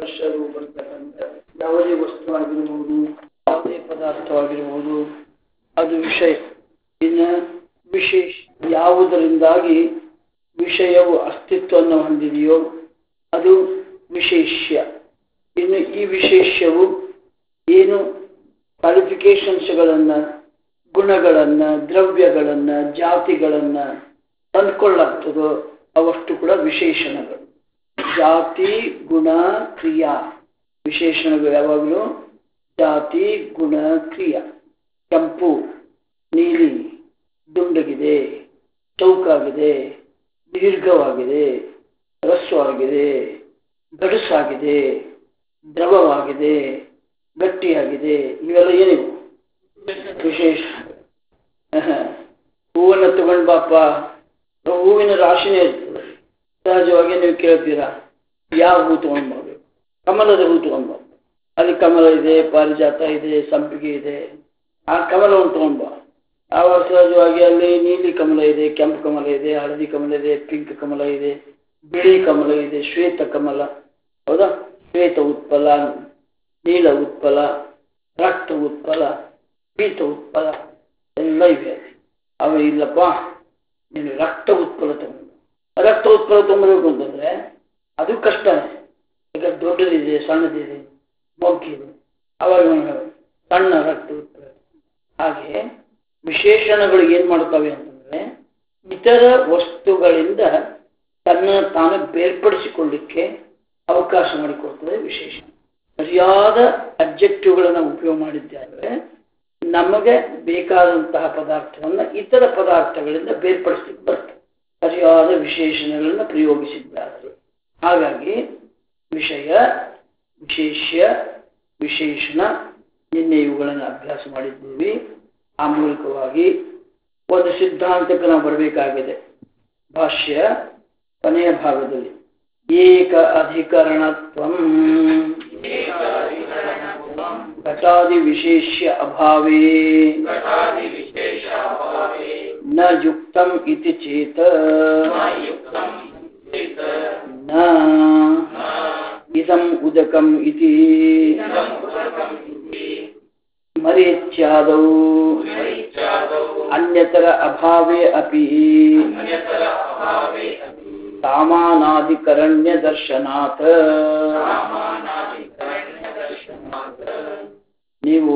ಸ್ಪರ್ಶರು ಬರ್ತಕ್ಕಂಥ ಯಾವುದೇ ವಸ್ತುವಾಗಿರಬಹುದು, ಯಾವುದೇ ಪದಾರ್ಥವಾಗಿರಬಹುದು, ಅದು ವಿಷಯ. ಇನ್ನು ವಿಶೇಷ ಯಾವುದರಿಂದಾಗಿ ವಿಷಯವು ಅಸ್ತಿತ್ವವನ್ನು ಹೊಂದಿದೆಯೋ ಅದು ವಿಶೇಷ್ಯ. ಇನ್ನು ಈ ವಿಶೇಷ್ಯವು ಏನು ಕ್ವಾಲಿಫಿಕೇಶನ್ಸ್ಗಳನ್ನು, ಗುಣಗಳನ್ನು, ದ್ರವ್ಯಗಳನ್ನು, ಜಾತಿಗಳನ್ನು ತಂದುಕೊಳ್ಳಾಗ್ತದೋ ಅವಷ್ಟು ಕೂಡ ವಿಶೇಷಣಗಳು. ಜಾತಿ, ಗುಣ, ಕ್ರಿಯಾ. ವಿಶೇಷಣಗಳು ಯಾವಾಗಲೂ ಜಾತಿ, ಗುಣ, ಕ್ರಿಯಾ. ಕೆಂಪು, ನೀಲಿ, ದುಂಡಗಿದೆ, ಚೌಕಾಗಿದೆ, ದೀರ್ಘವಾಗಿದೆ, ರಸ್ವಾಗಿದೆ, ಗಡುಸಾಗಿದೆ, ದ್ರವವಾಗಿದೆ, ಗಟ್ಟಿಯಾಗಿದೆ, ಇವೆಲ್ಲ ಏನಿವು ವಿಶೇಷ. ಹೂವನ್ನು ತಗೊಂಡು ಬಾಪ, ಹೂವಿನ ರಾಶಿನೇ ಇರ್ತದೆ. ಸಹಜವಾಗಿ ನೀವು ಕೇಳ್ತೀರಾ ಯಾವ ಹೂ ತಗೊಂಡ್ಬರ್ಬೇಕು? ಕಮಲದ ಹೂ ತಗೊಂಡ್ಬರ್ಬೇಕು. ಅಲ್ಲಿ ಕಮಲ ಇದೆ, ಪಾರಿಜಾತ ಇದೆ, ಸಂಪಿಗೆ ಇದೆ. ಆ ಕಮಲವನ್ನು ತಗೊಂಡ್ಬಾ. ಆವಾಗ ಸಹಜವಾಗಿ ಅಲ್ಲಿ ನೀಲಿ ಕಮಲ ಇದೆ, ಕೆಂಪು ಕಮಲ ಇದೆ, ಹಳದಿ ಕಮಲ ಇದೆ, ಪಿಂಕ್ ಕಮಲ ಇದೆ, ಬಿಳಿ ಕಮಲ ಇದೆ, ಶ್ವೇತ ಕಮಲ. ಹೌದಾ? ಶ್ವೇತ ಉತ್ಪಲ, ನೀಲ ಉತ್ಪಲ, ರಕ್ತ ಉತ್ಪಲ, ಪೀತ ಉತ್ಪಲ ಎಲ್ಲ ಇವೆ. ಅವ ಇಲ್ಲಪ್ಪ ನೀನು ರಕ್ತ ಉತ್ಪಲ ತಗೊಂಡು. ರಕ್ತ ಉತ್ಪಲ ತಗೊಳ್ಬೇಕು ಅಂತಂದ್ರೆ ಅದು ಕಷ್ಟನೇ. ಈಗ ದೊಡ್ಡದಿದೆ, ಸಣ್ಣದಿದೆ, ಮೊಗ್ಗಿದೆ, ಅವಾಗ ಸಣ್ಣ ರಕ್ತ ಉತ್ಪಲ. ಹಾಗೆ ವಿಶೇಷಣಗಳು ಏನ್ ಮಾಡ್ತವೆ ಅಂತಂದ್ರೆ ಇತರ ವಸ್ತುಗಳಿಂದ ತನ್ನ ತಾನು ಬೇರ್ಪಡಿಸಿಕೊಳ್ಳಿಕ್ಕೆ ಅವಕಾಶ ಮಾಡಿಕೊಡ್ತದೆ ವಿಶೇಷಣ. ಸರಿಯಾದ ಅಬ್ಜೆಕ್ಟಿವ್ಗಳನ್ನು ಉಪಯೋಗ ಮಾಡಿದ್ದಾದ್ರೆ ನಮಗೆ ಬೇಕಾದಂತಹ ಪದಾರ್ಥವನ್ನು ಇತರ ಪದಾರ್ಥಗಳಿಂದ ಬೇರ್ಪಡಿಸಲಿಕ್ಕೆ ಬರ್ತದೆ, ಸರಿಯಾದ ವಿಶೇಷಣಗಳನ್ನು ಪ್ರಯೋಗಿಸಿದ್ದಾರೆ. ಹಾಗಾಗಿ ವಿಷಯ, ವಿಶೇಷ್ಯ, ವಿಶೇಷಣ, ನಿನ್ನೆ ಇವುಗಳನ್ನು ಅಭ್ಯಾಸ ಮಾಡಿದ್ದೀವಿ. ಆ ಮೂಲಕವಾಗಿ ಒಂದು ಸಿದ್ಧಾಂತಕ್ಕೆ ನಾವು ಬರಬೇಕಾಗಿದೆ. ಭಾಷ್ಯ ಕೊನೆಯ ಭಾಗದಲ್ಲಿ ಏಕ ಅಧಿಕರಣತ್ವಂ ಘಟಾದಿ ವಿಶೇಷ್ಯ ಅಭಾವೇ ನ ಯುಕ್ತಂ ಇತಿ ಚೇತ ನ ಇದಂ ಉದಕಂ ಇತಿ ಮರೀಚ್ಯಾದೌ ಅನ್ಯತರ ಅಭಾವೇ ಅಪಿ ಸಾಮಾನಾಧಿಕರಣ್ಯ ದರ್ಶನಾತ್. ನೀವು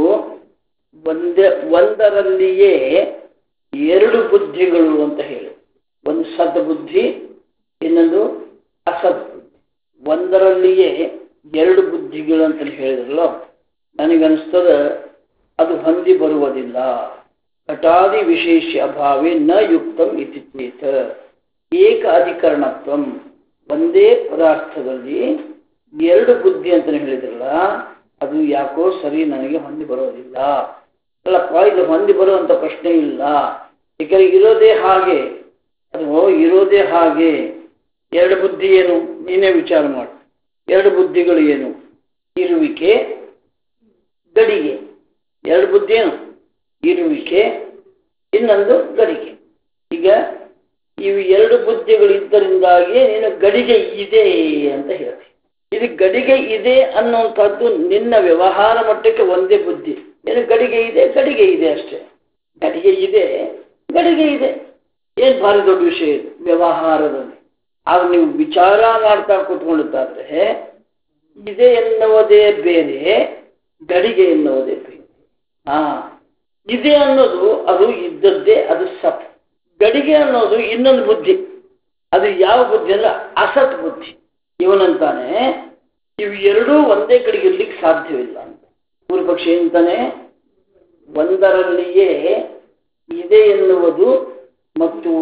ಒಂದರಲ್ಲಿಯೇ ಎರಡು ಬುದ್ಧಿಗಳು ಅಂತ ಹೇಳಿ, ಒಂದು ಸದ್ಬುದ್ಧಿ, ಇನ್ನೊಂದು ಅಸದ್ಬುದ್ಧಿ. ಒಂದರಲ್ಲಿಯೇ ಎರಡು ಬುದ್ಧಿಗಳು ಅಂತ ಹೇಳಿದ್ರಲ್ಲ, ನನಗನ್ನಿಸ್ತದ ಅದು ಹೊಂದಿ ಬರುವುದಿಲ್ಲ. ಘಟಾದಿ ವಿಶೇಷ ಅಭಾವೇ ನ ಯುಕ್ತಂ ಇತಿ ಚೇತ ಏಕ ಅಧಿಕರಣತ್ವಂ. ಒಂದೇ ಪದಾರ್ಥದಲ್ಲಿ ಎರಡು ಬುದ್ಧಿ ಅಂತ ಹೇಳಿದ್ರಲ್ಲ, ಅದು ಯಾಕೋ ಸರಿ ನನಗೆ ಹೊಂದಿ ಬರೋದಿಲ್ಲ. ಅಲ್ಲಪ್ಪ, ಇದು ಹೊಂದಿ ಬರುವಂತ ಪ್ರಶ್ನೆ ಇಲ್ಲ. ಯಾಕಂದ್ರೆ ಇರೋದೇ ಹಾಗೆ, ಅದು ಇರೋದೇ ಹಾಗೆ. ಎರಡು ಬುದ್ಧಿ ಏನು ನೀನೇ ವಿಚಾರ ಮಾಡು. ಎರಡು ಬುದ್ಧಿಗಳು ಏನು? ಇರುವಿಕೆ, ಗಡಿಗೆ. ಎರಡು ಬುದ್ಧಿ ಏನು? ಇರುವಿಕೆ, ಇನ್ನೊಂದು ಗಡಿಗೆ. ಈಗ ಇವು ಎರಡು ಬುದ್ಧಿಗಳು ಇದ್ದರಿಂದಾಗಿ ನೀನು ಗಡಿಗೆ ಇದೆ ಅಂತ ಹೇಳ್ತಿ. ಇದು ಗಡಿಗೆ ಇದೆ ಅನ್ನುವಂಥದ್ದು ನಿನ್ನ ವ್ಯವಹಾರ ಮಟ್ಟಕ್ಕೆ ಒಂದೇ ಬುದ್ಧಿ. ಏನು ಗಡಿಗೆ ಇದೆ, ಗಡಿಗೆ ಇದೆ ಅಷ್ಟೇ. ಗಡಿಗೆ ಇದೆ, ಗಡಿಗೆ ಇದೆ. ಏನು ಭಾರಿ ದೊಡ್ಡ ವಿಷಯ ಇದು ವ್ಯವಹಾರದಲ್ಲಿ. ಆಗ ನೀವು ವಿಚಾರ ಮಾಡ್ತಾ ಕೂತ್ಕೊಳ್ಳುತ್ತಾದ್ರೆ ಇದೆ ಎನ್ನುವುದೇ ಬೇರೆ, ಗಡಿಗೆ ಎನ್ನುವುದೇ ಬೇರೆ. ಇದೆ ಅನ್ನೋದು ಅದು ಇದ್ದದ್ದೇ, ಅದು ಸತ್. ಗಡಿಗೆ ಅನ್ನೋದು ಇನ್ನೊಂದು ಬುದ್ಧಿ. ಅದು ಯಾವ ಬುದ್ಧಿ ಅಂದ್ರೆ ಅಸತ್ ಬುದ್ಧಿ. ಇವನಂತಾನೆ ಇವು ಎರಡೂ ಒಂದೇ ಕಡೆಗೆ ಇರ್ಲಿಕ್ಕೆ ಸಾಧ್ಯವಿಲ್ಲ ಅಂತ. ಪೂರ್ವ ಪಕ್ಷಿ ಅಂತಾನೆ ಒಂದರಲ್ಲಿಯೇ ಇದೆ ಎನ್ನುವುದು ಮತ್ತು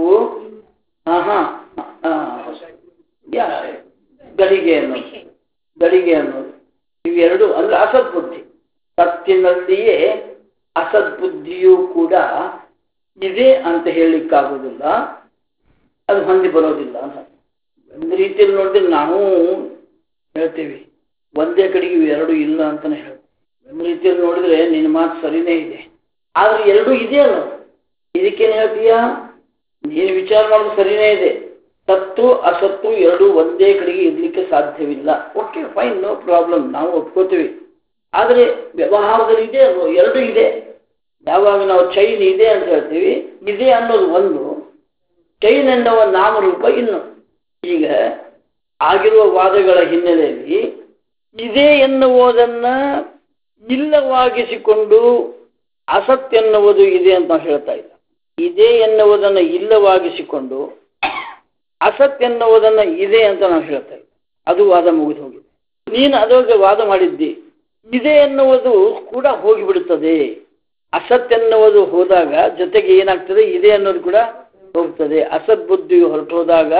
ಗಡಿಗೆ ಅನ್ನೋದು ಇವೆರಡು ಅಂದ್ರೆ ಅಸದ್ಬುದ್ಧಿ. ಸತ್ತಿನಲ್ಲಿಯೇ ಅಸದ್ಬುದ್ಧಿಯೂ ಕೂಡ ಇದೆ ಅಂತ ಹೇಳಲಿಕ್ಕಾಗೋದಿಲ್ಲ, ಅದು ಹೊಂದಿ ಬರೋದಿಲ್ಲ ಅಂತ. ಒಂದು ರೀತಿಯಲ್ಲಿ ನೋಡಿದ್ರೆ ನಾವು ಹೇಳ್ತೀವಿ ಒಂದೇ ಕಡೆಗೆ ಎರಡು ಇಲ್ಲ ಅಂತಾನೆ ಹೇಳ್ತೀವಿ. ಒಂದು ರೀತಿಯಲ್ಲಿ ನೋಡಿದ್ರೆ ನಿನ್ನ ಮಾತು ಸರಿನೇ ಇದೆ, ಆದ್ರೆ ಎರಡೂ ಇದೆ ಅನ್ನೋ. ಇದಕ್ಕೇನು ಹೇಳ್ತೀಯಾ? ನೀನು ವಿಚಾರ ಮಾಡೋದು ಸರಿನೇ ಇದೆ, ಸತ್ತು ಅಸತ್ತು ಎರಡು ಒಂದೇ ಕಡೆಗೆ ಇರ್ಲಿಕ್ಕೆ ಸಾಧ್ಯವಿಲ್ಲ. ಓಕೆ ಫೈನ್, ನೋ ಪ್ರಾಬ್ಲಮ್, ನಾವು ಒಪ್ಕೋತೀವಿ. ಆದರೆ ವ್ಯವಹಾರದಲ್ಲಿ ಇದೆ ಅಲ್ವೋ, ಎರಡು ಇದೆ. ಯಾವಾಗ ನಾವು ಚೈನ್ ಇದೆ ಅಂತ ಹೇಳ್ತೀವಿ, ಇದೆ ಅನ್ನೋದು ಒಂದು, ಚೈನ್ ಎನ್ನುವ ನಾಮರೂಪ ಇನ್ನು. ಈಗ ಆಗಿರುವ ವಾದಗಳ ಹಿನ್ನೆಲೆಯಲ್ಲಿ ಇದೆ ಎನ್ನುವುದನ್ನ ಇಲ್ಲವಾಗಿಸಿಕೊಂಡು ಅಸತ್ ಎನ್ನುವುದು ಇದೆ ಅಂತ ನಾವು ಹೇಳ್ತಾ ಇಲ್ಲ. ಇದೆ ಎನ್ನುವುದನ್ನು ಇಲ್ಲವಾಗಿಸಿಕೊಂಡು ಅಸತ್ ಎನ್ನುವುದನ್ನು ಇದೆ ಅಂತ ನಾವು ಹೇಳ್ತಾ ಇಲ್ಲ. ಅದು ವಾದ ಮುಗಿದು ಹೋಗಿದೆ. ನೀನು ಅದಕ್ಕೆ ವಾದ ಮಾಡಿದ್ದಿ, ಇದೆ ಎನ್ನುವುದು ಕೂಡ ಹೋಗಿಬಿಡುತ್ತದೆ. ಅಸತ್ ಎನ್ನುವುದು ಹೋದಾಗ ಜೊತೆಗೆ ಏನಾಗ್ತದೆ, ಇದೆ ಅನ್ನೋದು ಕೂಡ ಹೋಗ್ತದೆ. ಅಸದ್ಬುದ್ಧಿಯು ಹೊರಟೋದಾಗ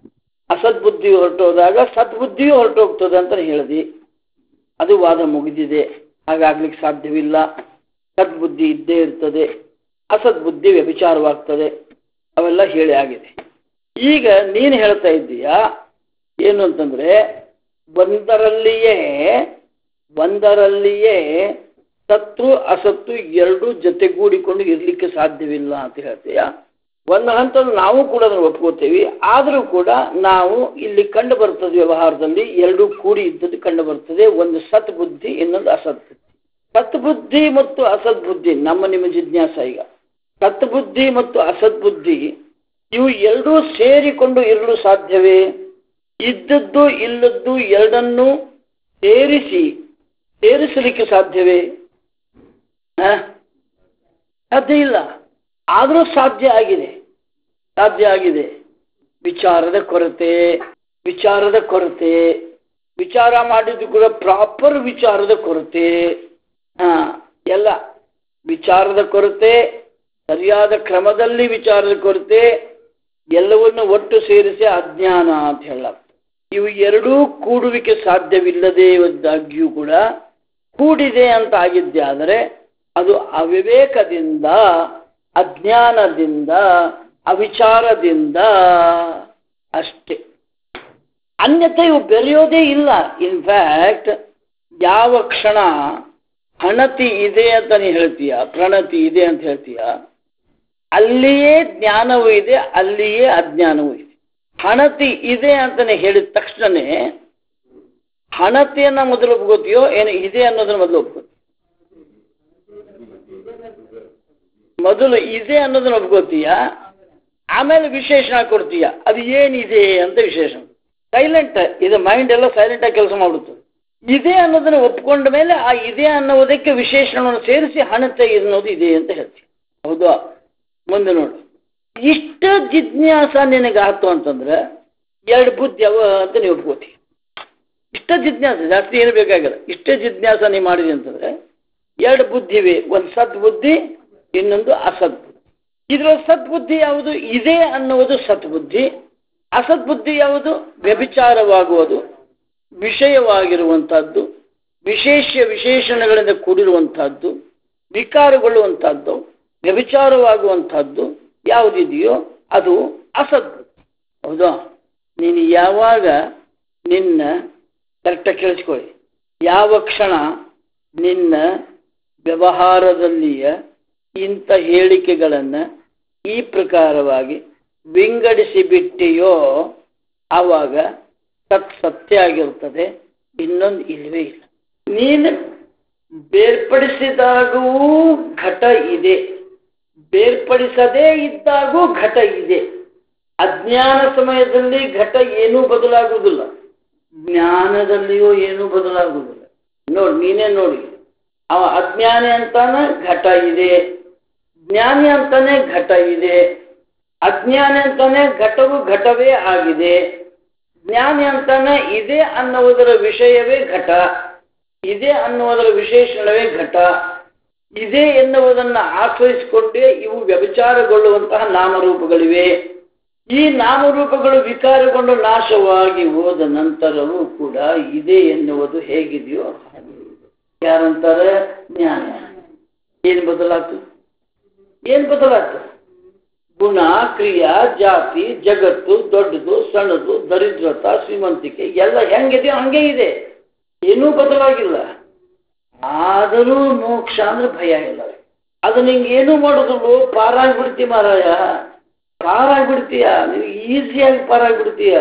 ಸದ್ಬುದ್ಧಿಯು ಹೊರಟೋಗ್ತದೆ ಅಂತ ಹೇಳಿದಿ. ಅದು ವಾದ ಮುಗಿದಿದೆ. ಹಾಗಾಗ್ಲಿಕ್ಕೆ ಸಾಧ್ಯವಿಲ್ಲ. ಸದ್ಬುದ್ಧಿ ಇದ್ದೇ ಇರ್ತದೆ, ಅಸದ್ಬುದ್ಧಿ ವ್ಯಭಿಚಾರವಾಗ್ತದೆ. ಅವೆಲ್ಲ ಹೇಳಿ ಆಗಿದೆ. ಈಗ ನೀನು ಹೇಳ್ತಾ ಇದ್ದೀಯಾ ಏನು ಅಂತಂದ್ರೆ, ಒಂದರಲ್ಲಿಯೇ ಸತ್ತು ಅಸತ್ತು ಎರಡು ಜೊತೆಗೂಡಿಕೊಂಡು ಇರ್ಲಿಕ್ಕೆ ಸಾಧ್ಯವಿಲ್ಲ ಅಂತ ಹೇಳ್ತೀಯ. ಒಂದು ಹಂತದಲ್ಲಿ ನಾವು ಕೂಡ ಅದನ್ನು ಒಪ್ಕೋತೀವಿ. ಆದರೂ ಕೂಡ ನಾವು ಇಲ್ಲಿ ಕಂಡು ಬರ್ತದೆ, ವ್ಯವಹಾರದಲ್ಲಿ ಎರಡು ಕೂಡಿ ಇದ್ದದ್ದು ಕಂಡು ಬರ್ತದೆ. ಒಂದು ಸತ್ ಬುದ್ಧಿ, ಇನ್ನೊಂದು ಅಸತ್ ಬುದ್ಧಿ. ಸತ್ಬುದ್ಧಿ ಮತ್ತು ಅಸದ್ಬುದ್ಧಿ ನಿಮ್ಮ ಜಿಜ್ಞಾಸ. ಈಗ ಸತ್ಬುದ್ಧಿ ಮತ್ತು ಅಸದ್ಬುದ್ಧಿ ಇವು ಎರಡೂ ಸೇರಿಕೊಂಡು ಇರಲು ಸಾಧ್ಯವೇ? ಇದ್ದದ್ದು ಇಲ್ಲದ್ದು ಎರಡನ್ನೂ ಸೇರಿಸಲಿಕ್ಕೆ ಸಾಧ್ಯವೇ? ಸಾಧ್ಯ ಇಲ್ಲ. ಆದರೂ ಸಾಧ್ಯ ಆಗಿದೆ. ವಿಚಾರದ ಕೊರತೆ, ವಿಚಾರ ಮಾಡಿದ್ದು ಕೂಡ ಪ್ರಾಪರ್ ವಿಚಾರದ ಕೊರತೆ. ಎಲ್ಲ ವಿಚಾರದ ಕೊರತೆ, ಸರಿಯಾದ ಕ್ರಮದಲ್ಲಿ ವಿಚಾರದ ಕೊರತೆ, ಎಲ್ಲವನ್ನು ಒಟ್ಟು ಸೇರಿಸಿ ಅಜ್ಞಾನ ಅಂತ ಹೇಳಲಾಗ್ತದೆ. ಇವು ಎರಡೂ ಕೂಡುವಿಕೆ ಸಾಧ್ಯವಿಲ್ಲದೆ ಇದ್ದಾಗ್ಯೂ ಕೂಡ ಕೂಡಿದೆ ಅಂತ ಆಗಿದ್ದೆ ಆದರೆ ಅದು ಅವಿವೇಕದಿಂದ, ಅಜ್ಞಾನದಿಂದ, ಅವಿಚಾರದಿಂದ ಅಷ್ಟೇ. ಅನ್ಯತೆ ಇವು ಬೆರೆಯೋದೇ ಇಲ್ಲ. ಇನ್ಫ್ಯಾಕ್ಟ್ ಯಾವ ಕ್ಷಣ ಹಣತಿ ಇದೆ ಅಂತ ನೀ ಹೇಳ್ತೀಯ, ಪ್ರಣತಿ ಇದೆ ಅಂತ ಹೇಳ್ತೀಯ, ಅಲ್ಲಿಯೇ ಜ್ಞಾನವೂ ಇದೆ, ಅಲ್ಲಿಯೇ ಅಜ್ಞಾನವೂ ಇದೆ. ಹಣತಿ ಇದೆ ಅಂತಾನೆ ಹೇಳಿದ ತಕ್ಷಣನೇ ಹಣತೆಯನ್ನ ಮೊದಲು ಒಪ್ಕೋತೀಯೋ ಏನು ಇದೆ ಅನ್ನೋದನ್ನ ಮೊದಲು ಒಪ್ಕೋತೀಯ? ಮೊದಲು ಇದೆ ಅನ್ನೋದನ್ನ ಒಪ್ಕೋತೀಯ, ಆಮೇಲೆ ವಿಶೇಷಣ ಕೊಡ್ತೀಯ. ಅದು ಏನಿದೆ ಅಂತ ವಿಶೇಷಣ. ಸೈಲೆಂಟ್ ಇದು, ಮೈಂಡ್ ಎಲ್ಲ ಸೈಲೆಂಟ್ ಆಗಿ ಕೆಲಸ ಮಾಡುತ್ತದೆ. ಇದೆ ಅನ್ನೋದನ್ನ ಒಪ್ಕೊಂಡ ಮೇಲೆ ಆ ಇದೆ ಅನ್ನೋದಕ್ಕೆ ವಿಶೇಷಣವನ್ನು ಸೇರಿಸಿ ಹಣತೆ ಅನ್ನೋದು ಇದೆ ಅಂತ ಹೇಳ್ತೀವಿ. ಹೌದಾ? ಮುಂದೆ ನೋಡು, ಇಷ್ಟ ಜಿಜ್ಞಾಸ ನಿನಗಾಯ್ತು ಅಂತಂದ್ರೆ ಎರಡು ಬುದ್ಧಿ ಅವ ಅಂತ ನೀವು ಒಪ್ಕೋತೀವಿ. ಇಷ್ಟ ಜಿಜ್ಞಾಸ, ಜಾಸ್ತಿ ಏನು ಬೇಕಾಗಿಲ್ಲ. ಇಷ್ಟ ಜಿಜ್ಞಾಸ ನೀವು ಮಾಡಿದೆ ಅಂತಂದ್ರೆ ಎರಡು ಬುದ್ಧಿವೆ, ಒಂದು ಸದ್ಬುದ್ಧಿ, ಇನ್ನೊಂದು ಅಸದ್ಬುದ್ಧಿ. ಇದರಲ್ಲಿ ಸದ್ಬುದ್ಧಿ ಯಾವುದು? ಇದೆ ಅನ್ನುವುದು ಸದ್ಬುದ್ಧಿ. ಅಸದ್ಬುದ್ಧಿ ಯಾವುದು? ವ್ಯಭಿಚಾರವಾಗುವುದು, ವಿಷಯವಾಗಿರುವಂತಹದ್ದು, ವಿಶೇಷಣಗಳಿಂದ ಕೂಡಿರುವಂತಹದ್ದು, ವಿಕಾರಗೊಳ್ಳುವಂತಹದ್ದು, ವ್ಯಭಿಚಾರವಾಗುವಂತಹದ್ದು ಯಾವುದಿದೆಯೋ ಅದು ಅಸದ್ಬುದ್ಧಿ. ಹೌದಾ? ನೀನು ಯಾವಾಗ ನಿನ್ನ ಕರೆಕ್ಟಾಗಿ ಕೇಳಿಸ್ಕೊಳ್ಳಿ, ಯಾವ ಕ್ಷಣ ನಿನ್ನ ವ್ಯವಹಾರದಲ್ಲಿಯ ಇಂಥ ಹೇಳಿಕೆಗಳನ್ನು ಈ ಪ್ರಕಾರವಾಗಿ ವಿಂಗಡಿಸಿ ಬಿಟ್ಟಿಯೋ ಆವಾಗ ಸತ್ಯ ಆಗಿರುತ್ತದೆ, ಇನ್ನೊಂದು ಇಲ್ಲವೇ ಇಲ್ಲ. ನೀನು ಬೇರ್ಪಡಿಸಿದಾಗೂ ಘಟ ಇದೆ, ಬೇರ್ಪಡಿಸದೇ ಇದ್ದಾಗೂ ಘಟ ಇದೆ. ಅಜ್ಞಾನ ಸಮಯದಲ್ಲಿ ಘಟ ಏನೂ ಬದಲಾಗುವುದಿಲ್ಲ, ಜ್ಞಾನದಲ್ಲಿಯೂ ಏನೂ ಬದಲಾಗುವುದಿಲ್ಲ. ನೋಡಿ, ನೀನೇ ನೋಡಿ, ಅವ ಅಜ್ಞಾನಿ ಅಂತಾನೆ ಘಟ ಇದೆ, ಜ್ಞಾನಿ ಅಂತಾನೆ ಘಟ ಇದೆ. ಅಜ್ಞಾನಿ ಅಂತಾನೆ ಘಟವು ಘಟವೇ ಆಗಿದೆ, ಜ್ಞಾನಿ ಅಂತಾನೆ ಇದೆ ಅನ್ನುವುದರ ವಿಷಯವೇ ಘಟ, ಇದೆ ಅನ್ನುವುದರ ವಿಶೇಷಣವೇ ಘಟ. ಇದೆ ಎನ್ನುವುದನ್ನು ಆಶ್ರಯಿಸಿಕೊಂಡೇ ಇವು ವ್ಯಭಿಚಾರಗೊಳ್ಳುವಂತಹ ನಾಮರೂಪಗಳಿವೆ. ಈ ನಾಮರೂಪಗಳು ವಿಕಾರಗೊಂಡು ನಾಶವಾಗಿ ಹೋದ ನಂತರವೂ ಕೂಡ ಇದೆ ಎನ್ನುವುದು ಹೇಗಿದೆಯೋ ಯಾರಂತಾರೆ? ಜ್ಞಾನ. ಏನು ಬದಲಾಗ್ತದೆ? ಗುಣ, ಕ್ರಿಯಾ, ಜಾತಿ, ಜಗತ್ತು, ದೊಡ್ಡದು, ಸಣ್ಣದು, ದರಿದ್ರತ, ಶ್ರೀಮಂತಿಕೆ ಎಲ್ಲ ಹೆಂಗಿದೆಯೋ ಹಂಗೆ ಇದೆ, ಏನೂ ಬದಲಾಗಿಲ್ಲ. ಆದರೂ ಮೋಕ್ಷ ಅಂದ್ರೆ ಭಯ ಇಲ್ಲ. ಅದು ನಿಂಗೆ ಏನೂ ಮಾಡೋದಿಲ್ಲ, ಪಾರಾಗಿ ಬಿಡ್ತಿ ಮಾರಾಯ. ಪಾರಾಗ್ಬಿಡ್ತೀಯ, ನಿನಗೆ ಈಸಿಯಾಗಿ ಪಾರಾಗ್ಬಿಡ್ತೀಯ.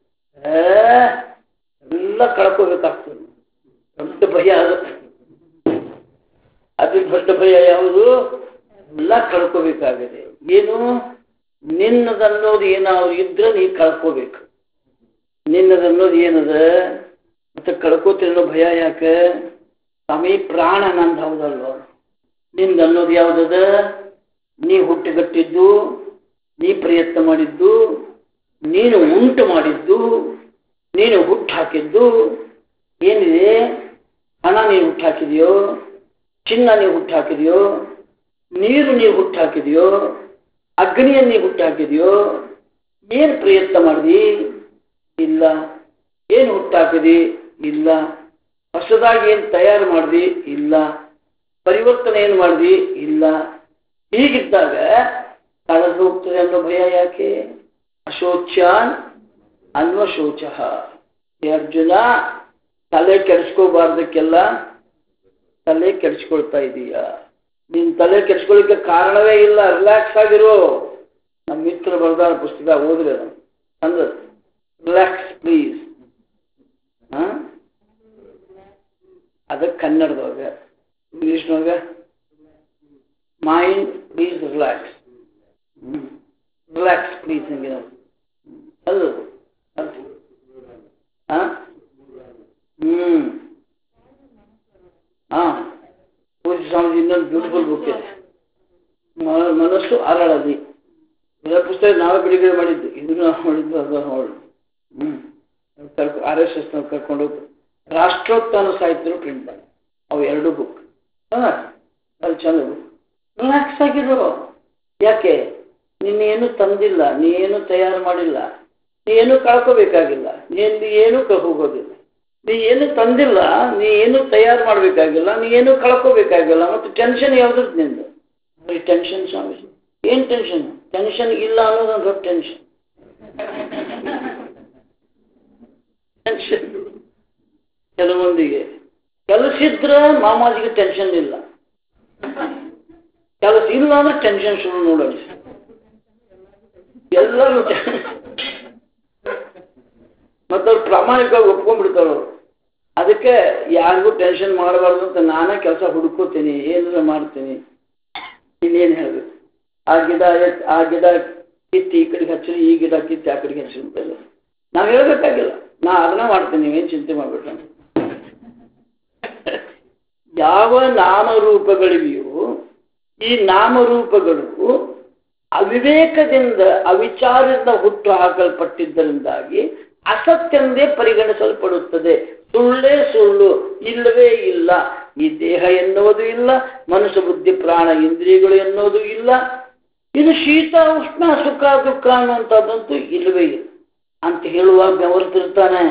ಎಲ್ಲ ಕಳ್ಕೋಬೇಕಾಗ್ತದೆ. ದೊಡ್ಡ ಭಯ ಅದು. ಅತಿ ದೊಡ್ಡ ಭಯ ಯಾವುದು? ಎಲ್ಲ ಕಳ್ಕೋಬೇಕಾಗಿದೆ. ಏನು? ನಿನ್ನದನ್ನೋದು ಏನಾದ್ರು ಇದ್ರೆ ನೀ ಕಳ್ಕೋಬೇಕು. ನಿನ್ನದನ್ನೋದು ಏನದ ಮತ್ತೆ ಕಳ್ಕೋತಿರೋ ಭಯ ಯಾಕೆ? ಸ್ವಾಮಿ ಪ್ರಾಣ ನಂದು ಹೌದಲ್ವ? ನಿಂದನ್ನೋದು ಯಾವುದದ? ನೀ ಹುಟ್ಟುಗಟ್ಟಿದ್ದು, ನೀ ಪ್ರಯತ್ನ ಮಾಡಿದ್ದು, ನೀನು ಉಂಟು ಮಾಡಿದ್ದು, ನೀನು ಹುಟ್ಟು ಹಾಕಿದ್ದು ಏನಿದೆ? ಹಣ ನೀನು ಹುಟ್ಟು ಹಾಕಿದೆಯೋ, ಚಿನ್ನ ನೀವು ಹುಟ್ಟು ಹಾಕಿದೆಯೋ, ನೀರು ನೀವು ಹುಟ್ಟು ಹಾಕಿದೆಯೋ, ಅಗ್ನಿಯನ್ನು ನೀವು ಹುಟ್ಟು ಹಾಕಿದೆಯೋ? ಏನು ಪ್ರಯತ್ನ ಮಾಡಿದಿ? ಇಲ್ಲ. ಏನು ಹುಟ್ಟು ಹಾಕಿದಿ? ಇಲ್ಲ. ಹೊಸದಾಗಿ ಏನು ತಯಾರು ಮಾಡಿದಿ? ಇಲ್ಲ. ಪರಿವರ್ತನೆ ಏನು ಮಾಡಿದಿ? ಇಲ್ಲ. ಹೀಗಿದ್ದಾಗ ಕಳೆದು ಹೋಗ್ತದೆ ಅನ್ನೋ ಭಯ ಯಾಕೆ? ಅಶೋಚ್ಯಾನ್ ಅನ್ವಶೋಚ. ಅರ್ಜುನ, ತಲೆ ಕೆಡಿಸ್ಕೋಬಾರ್ದಕ್ಕೆಲ್ಲ ತಲೆ ಕೆಡಿಸ್ಕೊಳ್ತಾ ಇದೀಯ. ನಿನ್ ತಲೆ ಕೆಡಿಸ್ಕೊಳ್ಳಿಕ್ಕೆ ಕಾರಣವೇ ಇಲ್ಲ. ರಿಲ್ಯಾಕ್ಸ್ ಆಗಿರೋ. ನಮ್ಮ ಮಿತ್ರ ಬರ್ದಾರ ಪುಸ್ತಕ ಓದ್ರಿ, ಅಂದ್ರೆ ರಿಲ್ಯಾಕ್ಸ್ ಪ್ಲೀಸ್. ಅದಕ್ಕೆ ಕನ್ನಡದೊಳಗ, ಇಂಗ್ಲಿಷ್ನೊಳಗ mind please relax. Relax please ಹಂಗೆ ಅದು. ಪೂಜ್ಯ ಸ್ವಾಮೀಜಿ ಇನ್ನೊಂದು ಬ್ಯೂಟಿಫುಲ್ ಬುಕ್ ಇದೆ, ಮನಸ್ಸು ಅರಳದಿ. ಇದರ ಪುಸ್ತಕ ನಾವೇ ಬಿಡುಗಡೆ ಮಾಡಿದ್ದು, ಇದನ್ನು ನಾವು ಮಾಡಿದ್ದು, ಅದು ನೋಡಿ. RSS ನಾವು ಕರ್ಕೊಂಡು ಹೋಗ್ತು. ರಾಷ್ಟ್ರೋತ್ಥಾನ ಸಾಹಿತ್ಯರು ಪ್ರಿಂಟ್ ಮಾಡಿ ಅವು 2 ಬುಕ್. ಅದು ಚಂದ ಬುಕ್. ರಿಲ್ಯಾಕ್ಸ್ ಆಗಿರೋ. ಯಾಕೆ? ನೀನೇನು ತಂದಿಲ್ಲ, ನೀ ಏನು ತಯಾರು ಮಾಡಿಲ್ಲ, ನೀ ಏನು ಕಳ್ಕೋಬೇಕಾಗಿಲ್ಲ, ನೀನು ಏನೂ ಹೋಗೋದಿಲ್ಲ. ನೀ ಏನು ತಂದಿಲ್ಲ, ನೀ ಏನು ತಯಾರು ಮಾಡಬೇಕಾಗಿಲ್ಲ, ನೀ ಏನು ಕಳ್ಕೋಬೇಕಾಗಿಲ್ಲ. ಮತ್ತು ಟೆನ್ಷನ್ ಯಾವ್ದು ನಿಂದು? ಬರೀ ಟೆನ್ಷನ್ ಸ್ವಾಮೀಜಿ. ಏನು ಟೆನ್ಷನ್? ಟೆನ್ಷನ್ ಇಲ್ಲ ಅನ್ನೋದೊಂದು ದೊಡ್ಡ ಟೆನ್ಷನ್. ಟೆನ್ಷನ್ ಕೆಲವೊಂದಿಗೆ ಕೆಲಸ ಇದ್ರೆ ಮಾಮಾಜಿಗೆ ಟೆನ್ಷನ್ ಇಲ್ಲ, ಕೆಲಸ ಇಲ್ಲ ಅಂದ್ರೆ ಟೆನ್ಷನ್ ಶುರು ನೋಡೋಣ. ಎಲ್ಲರೂ ಮತ್ತವ್ರು ಪ್ರಾಮಾಣಿಕವಾಗಿ ಒಪ್ಕೊಂಡ್ಬಿಡ್ತಾರೋ. ಅದಕ್ಕೆ ಯಾರಿಗೂ ಟೆನ್ಷನ್ ಮಾಡಬಾರ್ದು ಅಂತ ನಾನೇ ಕೆಲಸ ಹುಡುಕೋತೀನಿ, ಏನಾದ್ರು ಮಾಡ್ತೀನಿ. ಇನ್ನೇನು ಹೇಳಬೇಕು? ಆ ಗಿಡ ಕಿತ್ತಿ ಈ ಕಡೆಗೆ ಹಚ್ಚಿ, ಈ ಗಿಡ ಕಿತ್ತಿ ಆ ಕಡೆಗೆ ಹಚ್ಚಿ ಅಂತಲ್ಲ ನಾವು ಹೇಳ್ಬೇಕಾಗಿಲ್ಲ. ನಾ ಅದನ್ನ ಮಾಡ್ತೀನಿ, ನೀವೇನು ಚಿಂತೆ ಮಾಡ್ಬೇಕ. ಯಾವ ನಾಮರೂಪಗಳಿವೆಯೋ ಈ ನಾಮರೂಪಗಳು ಅವಿವೇಕದಿಂದ ಅವಿಚಾರದಿಂದ ಹುಟ್ಟು ಹಾಕಲ್ಪಟ್ಟಿದ್ದರಿಂದಾಗಿ ಅಸತ್ಯಂದೇ ಪರಿಗಣಿಸಲ್ಪಡುತ್ತದೆ. ಸುಳ್ಳೇ ಸುಳ್ಳು, ಇಲ್ಲವೇ ಇಲ್ಲ. ಈ ದೇಹ ಎನ್ನುವುದು ಇಲ್ಲ, ಮನಸ್ಸು ಬುದ್ಧಿ ಪ್ರಾಣ ಇಂದ್ರಿಯಗಳು ಎನ್ನುವುದು ಇಲ್ಲ. ಇದು ಶೀತ ಉಷ್ಣ ಸುಖ ದುಃಖ ಅನ್ನುವಂಥದ್ದಂತೂ ಇಲ್ಲವೇ ಇಲ್ಲ ಅಂತ ಹೇಳುವಾಗ ಬೆವರ್ತಿರ್ತಾನೆ,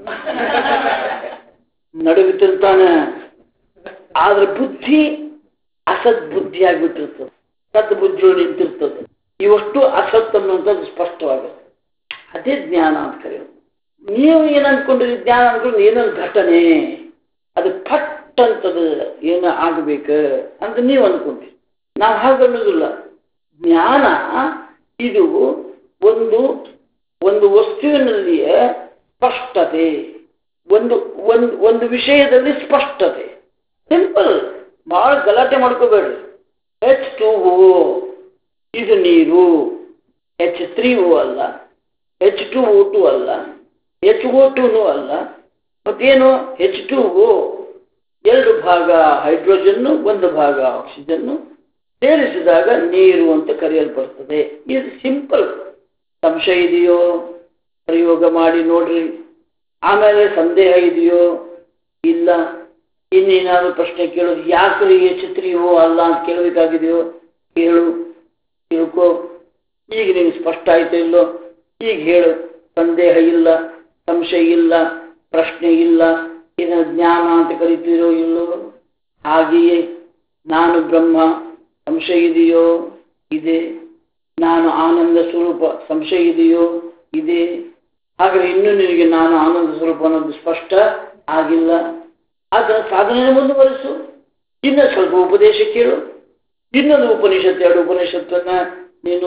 ನಡುಗುತ್ತಿರ್ತಾನೆ. ಆದ್ರೆ ಬುದ್ಧಿ ಅಸತ್ ಬುದ್ಧಿ ಆಗಿಬಿಟ್ಟಿರ್ತದೆ, ಸತ್ ಬುದ್ಧಿಯು ನಿಂತಿರ್ತದೆ. ಇವಷ್ಟು ಅಸತ್ ಅನ್ನುವಂಥದ್ದು ಸ್ಪಷ್ಟವಾಗುತ್ತೆ. ಅದೇ ಜ್ಞಾನ ಅಂತ ಕರೆಯೋದು. ನೀವು ಏನು ಅಂದ್ಕೊಂಡಿರಿ? ಜ್ಞಾನ ಅಂದ್ಕೊಂಡು ಏನೊಂದು ಘಟನೆ, ಅದು ಫಟ್ ಅಂತದ ಏನು ಆಗಬೇಕು ಅಂತ ನೀವು ಅಂದ್ಕೊಂಡ್ರಿ. ನಾವು ಹಾಗನ್ನೋದಿಲ್ಲ. ಜ್ಞಾನ ಇದು ಒಂದು ಒಂದು ವಸ್ತುವಿನಲ್ಲಿಯೇ ಸ್ಪಷ್ಟತೆ, ಒಂದು ವಿಷಯದಲ್ಲಿ ಸ್ಪಷ್ಟತೆ. ಸಿಂಪಲ್, ಭಾಳ ಗಲಾಟೆ ಮಾಡ್ಕೋಬೇಡ್ರಿ. H2O ಇದು ನೀರು, H3O ಅಲ್ಲ, H2O2 ಅಲ್ಲ, HO2 ಅಲ್ಲ. ಮತ್ತೇನು? H2O 2 ಭಾಗ ಹೈಡ್ರೋಜನ್ನು 1 ಭಾಗ ಆಕ್ಸಿಜನ್ನು ಸೇರಿಸಿದಾಗ ನೀರು ಅಂತ ಕರೆಯಲ್ಪಡ್ತದೆ. ಇದು ಸಿಂಪಲ್. ಸಂಶಯ ಇದೆಯೋ? ಪ್ರಯೋಗ ಮಾಡಿ ನೋಡ್ರಿ. ಆಮೇಲೆ ಸಂದೇಹ ಇದೆಯೋ? ಇಲ್ಲ. ಇನ್ನೇನಾದ್ರು ಪ್ರಶ್ನೆ ಕೇಳೋದು, ಯಾಕ್ರಿ H3O ಅಲ್ಲ ಅಂತ ಕೇಳಬೇಕಾಗಿದೆಯೋ? ಕೇಳು, ತಿಳ್ಕೋ. ಈಗ ನಿಮ್ಗೆ ಸ್ಪಷ್ಟ ಆಯ್ತು ಇಲ್ಲೋ? ಈಗ ಹೇಳು. ಸಂದೇಹ ಇಲ್ಲ, ಸಂಶಯ ಇಲ್ಲ, ಪ್ರಶ್ನೆ ಇಲ್ಲ. ಇದನ್ನು ಜ್ಞಾನ ಅಂತ ಕರಿತೀರೋ ಇಲ್ಲೋ? ಹಾಗೆಯೇ ನಾನು ಬ್ರಹ್ಮ, ಸಂಶಯ ಇದೆಯೋ? ಇದೆ. ನಾನು ಆನಂದ ಸ್ವರೂಪ, ಸಂಶಯ ಇದೆಯೋ? ಇದೆ. ಹಾಗಾದ್ರೆ ಇನ್ನೂ ನಿನಗೆ ನಾನು ಆನಂದ ಸ್ವರೂಪ ಅನ್ನೋದು ಸ್ಪಷ್ಟ ಆಗಿಲ್ಲ. ಅದರ ಸಾಧನೆಯನ್ನು ಮುಂದುವರಿಸು. ಇನ್ನೂ ಸ್ವಲ್ಪ ಉಪದೇಶ ಕೇಳು. ಇನ್ನೊಂದು ಉಪನಿಷತ್ತು, 2 ಉಪನಿಷತ್ತನ್ನ ನೀನು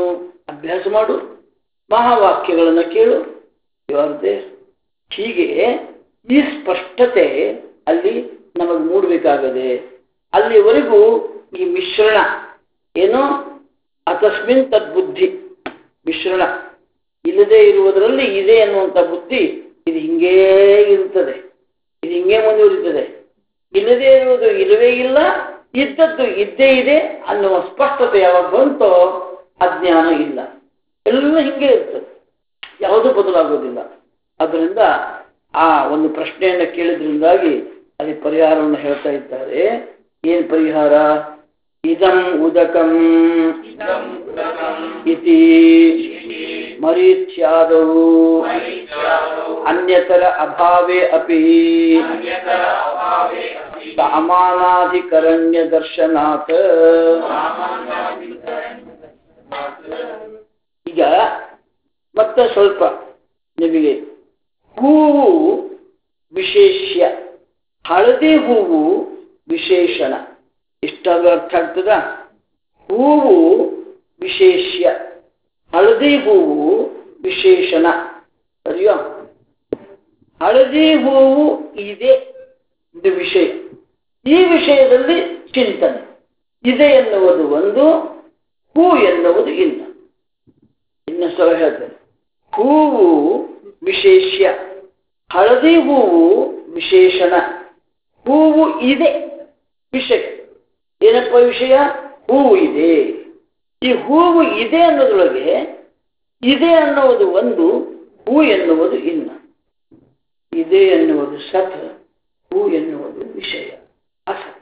ಅಭ್ಯಾಸ ಮಾಡು, ಮಹಾವಾಕ್ಯಗಳನ್ನು ಕೇಳು, ಇವರದೇ. ಹೀಗೆ ಈ ಸ್ಪಷ್ಟತೆ ಅಲ್ಲಿ ನಮಗೆ ಮೂಡಬೇಕಾಗದೆ. ಅಲ್ಲಿವರೆಗೂ ಈ ಮಿಶ್ರಣ ಏನು ಅತಸ್ಮಿನ್ ತದ್ಬುದ್ಧಿ, ಮಿಶ್ರಣ ಇಲ್ಲದೆ ಇರುವುದರಲ್ಲಿ ಇದೆ ಅನ್ನುವಂಥ ಬುದ್ಧಿ ಇದು ಹಿಂಗೇ ಇರುತ್ತದೆ, ಇದು ಹಿಂಗೇ ಮುಂದುವರಿತದೆ. ಇಲ್ಲದೆ ಇರುವುದು ಇಲ್ಲವೇ ಇಲ್ಲ, ಇದ್ದದ್ದು ಇದ್ದೇ ಇದೆ ಅನ್ನುವ ಸ್ಪಷ್ಟತೆ ಯಾವಾಗ ಬಂತೋ ಅಜ್ಞಾನ ಇಲ್ಲ. ಎಲ್ಲ ಹಿಂಗೆ ಇರ್ತದೆ, ಯಾವುದೂ ಬದಲಾಗೋದಿಲ್ಲ. ಅದರಿಂದ ಆ ಒಂದು ಪ್ರಶ್ನೆಯನ್ನು ಕೇಳಿದ್ರಿಂದಾಗಿ ಅದಕ್ಕೆ ಪರಿಹಾರವನ್ನು ಹೇಳ್ತಾ ಇದ್ದಾರೆ. ಏನು ಪರಿಹಾರ? ಇದಂ ಉದಕಂ ಇತಿ ಮರೀಚ್ಯಾದೌ ಅನ್ಯತರ ಅಭಾವೇ ಅಪಿ ಸಾಮಾನಾಧಿಕರಣ್ಯ ದರ್ಶನಾತ್. ಈಗ ಮತ್ತೆ ಸ್ವಲ್ಪ ನಿಮಗೆ ಹೂವು ವಿಶೇಷ್ಯ, ಹಳದಿ ಹೂವು ವಿಶೇಷಣ, ಇಷ್ಟಾದ್ರೂ ಅರ್ಥ ಆಗ್ತದ? ಹೂವು ವಿಶೇಷ್ಯ, ಹಳದಿ ಹೂವು ವಿಶೇಷಣ. ಸರಿಯೋ? ಹಳದಿ ಹೂವು ಇದೆ, ಇದು ವಿಷಯ. ಈ ವಿಷಯದಲ್ಲಿ ಚಿಂತನೆ ಇದೆ ಎನ್ನುವುದು ಒಂದು, ಹೂ ಎನ್ನುವುದು ಇಲ್ಲ. ಇನ್ನೊಂದ್ಸಲ ಹೇಳ್ತೇನೆ. ಹೂವು ವಿಶೇಷ್ಯ, ಹಳದಿ ಹೂವು ವಿಶೇಷಣ. ಹೂವು ಇದೆ ವಿಷಯ. ಏನಪ್ಪ ವಿಷಯ? ಹೂವು ಇದೆ. ಈ ಹೂವು ಇದೆ ಅನ್ನೋದ್ರೊಳಗೆ ಇದೆ ಅನ್ನುವುದು ಒಂದು, ಹೂ ಎನ್ನುವುದು ಇನ್ನ. ಇದೆ ಎನ್ನುವುದು ಸತ್, ಹೂ ಎನ್ನುವುದು ವಿಷಯ ಅಸತ್.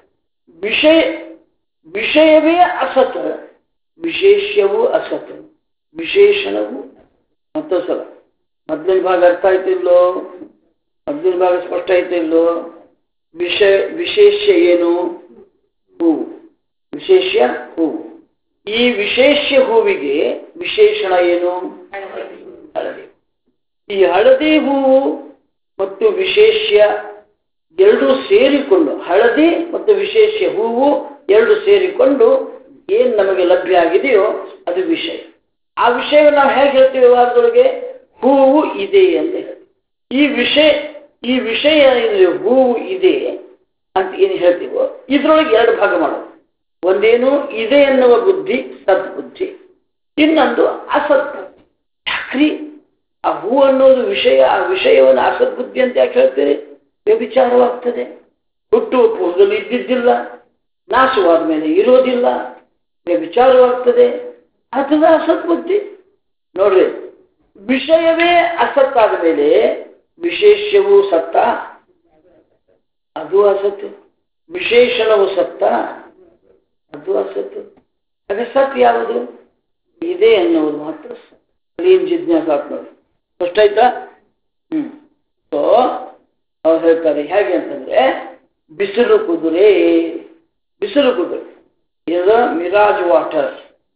ವಿಷಯವೇ ಅಸತ್, ವಿಶೇಷ್ಯವೂ ಅಸತ್, ವಿಶೇಷಣವೂ. ಮತ್ತೊಂದು ಸಲ ಮೊದಲಿನ ಭಾಗ ಅರ್ಥ ಆಯ್ತಿಲ್ಲೋ? ಮೊದಲಿನ ಭಾಗ ಸ್ಪಷ್ಟ ಆಯ್ತಿಲ್ಲೋ? ವಿಶೇಷ್ಯ ಏನು? ಹೂವು. ವಿಶೇಷ್ಯ ಹೂವು. ಈ ವಿಶೇಷ್ಯ ಹೂವಿಗೆ ವಿಶೇಷಣ ಏನು? ಹಳದಿ. ಈ ಹಳದಿ ಹೂವು ಮತ್ತು ವಿಶೇಷ್ಯ ಎರಡೂ ಸೇರಿಕೊಂಡು, ಹಳದಿ ಮತ್ತು ವಿಶೇಷ್ಯ ಹೂವು ಎರಡು ಸೇರಿಕೊಂಡು ಏನು ನಮಗೆ ಲಭ್ಯ ಆಗಿದೆಯೋ ಅದು ವಿಷಯ. ಆ ವಿಷಯವನ್ನು ನಾವು ಹೇಗೆ ಹೇಳ್ತೀವಿ ವ್ಯವಹಾರದೊಳಗೆ? ಹೂವು ಇದೆ ಅಂತ ಹೇಳ್ತೀವಿ. ಈ ವಿಷಯ ಹೂವು ಇದೆ ಅಂತ ಏನು ಹೇಳ್ತೀವೋ ಇದ್ರೊಳಗೆ ಎರಡು ಭಾಗ ಮಾಡೋದು. ಒಂದೇನು ಇದೆ ಎನ್ನುವ ಬುದ್ಧಿ, ಸದ್ಬುದ್ಧಿ. ಇನ್ನೊಂದು ಅಸದ್ಬುದ್ಧಿ. ಯಾಕ್ರಿ ಆ ಹೂ ಅನ್ನೋದು ವಿಷಯ, ಆ ವಿಷಯವನ್ನು ಅಸದ್ಬುದ್ಧಿ ಅಂತ ಯಾಕೆ ಹೇಳ್ತೀರಿ? ವ್ಯಭಿಚಾರವಾಗ್ತದೆ. ಹುಟ್ಟುವ ಪೂರ್ವದಲ್ಲಿ ಇದ್ದಿದ್ದಿಲ್ಲ, ನಾಶವಾದ ಮೇಲೆ ಇರೋದಿಲ್ಲ, ವ್ಯಭಿಚಾರವಾಗ್ತದೆ. ಅದೆಲ್ಲ ಅಸದ್ಬುದ್ಧಿ. ನೋಡ್ರಿ, ವಿಷಯವೇ ಅಸತ್ತಾದ ಮೇಲೆ ವಿಶೇಷ್ಯವೂ ಸತ್ತ, ಅದು ಅಸತ್ತು. ವಿಶೇಷಣವು ಸತ್ತ, ಅದು ಅಸತ್ತು. ಹಾಗೆ ಸತ್ ಯಾವುದು? ಇದೆ ಅನ್ನೋದು ಮಾತ್ರ ಸತ್. ಏನು ಜಿಜ್ಞಾಸ ಆತ್ ನೋಡಿ. ಫಸ್ಟ್ ಆಯ್ತಾ? ಸೊ ಅವ್ರು ಹೇಳ್ತಾರೆ ಹೇಗೆ ಅಂತಂದ್ರೆ, ಬಿಸಿಲು ಕುದುರೆ, ಬಿಸಿಲು ಕುದುರೆ ಇಸ್ ಮಿರಾಜ್ ವಾಟರ್.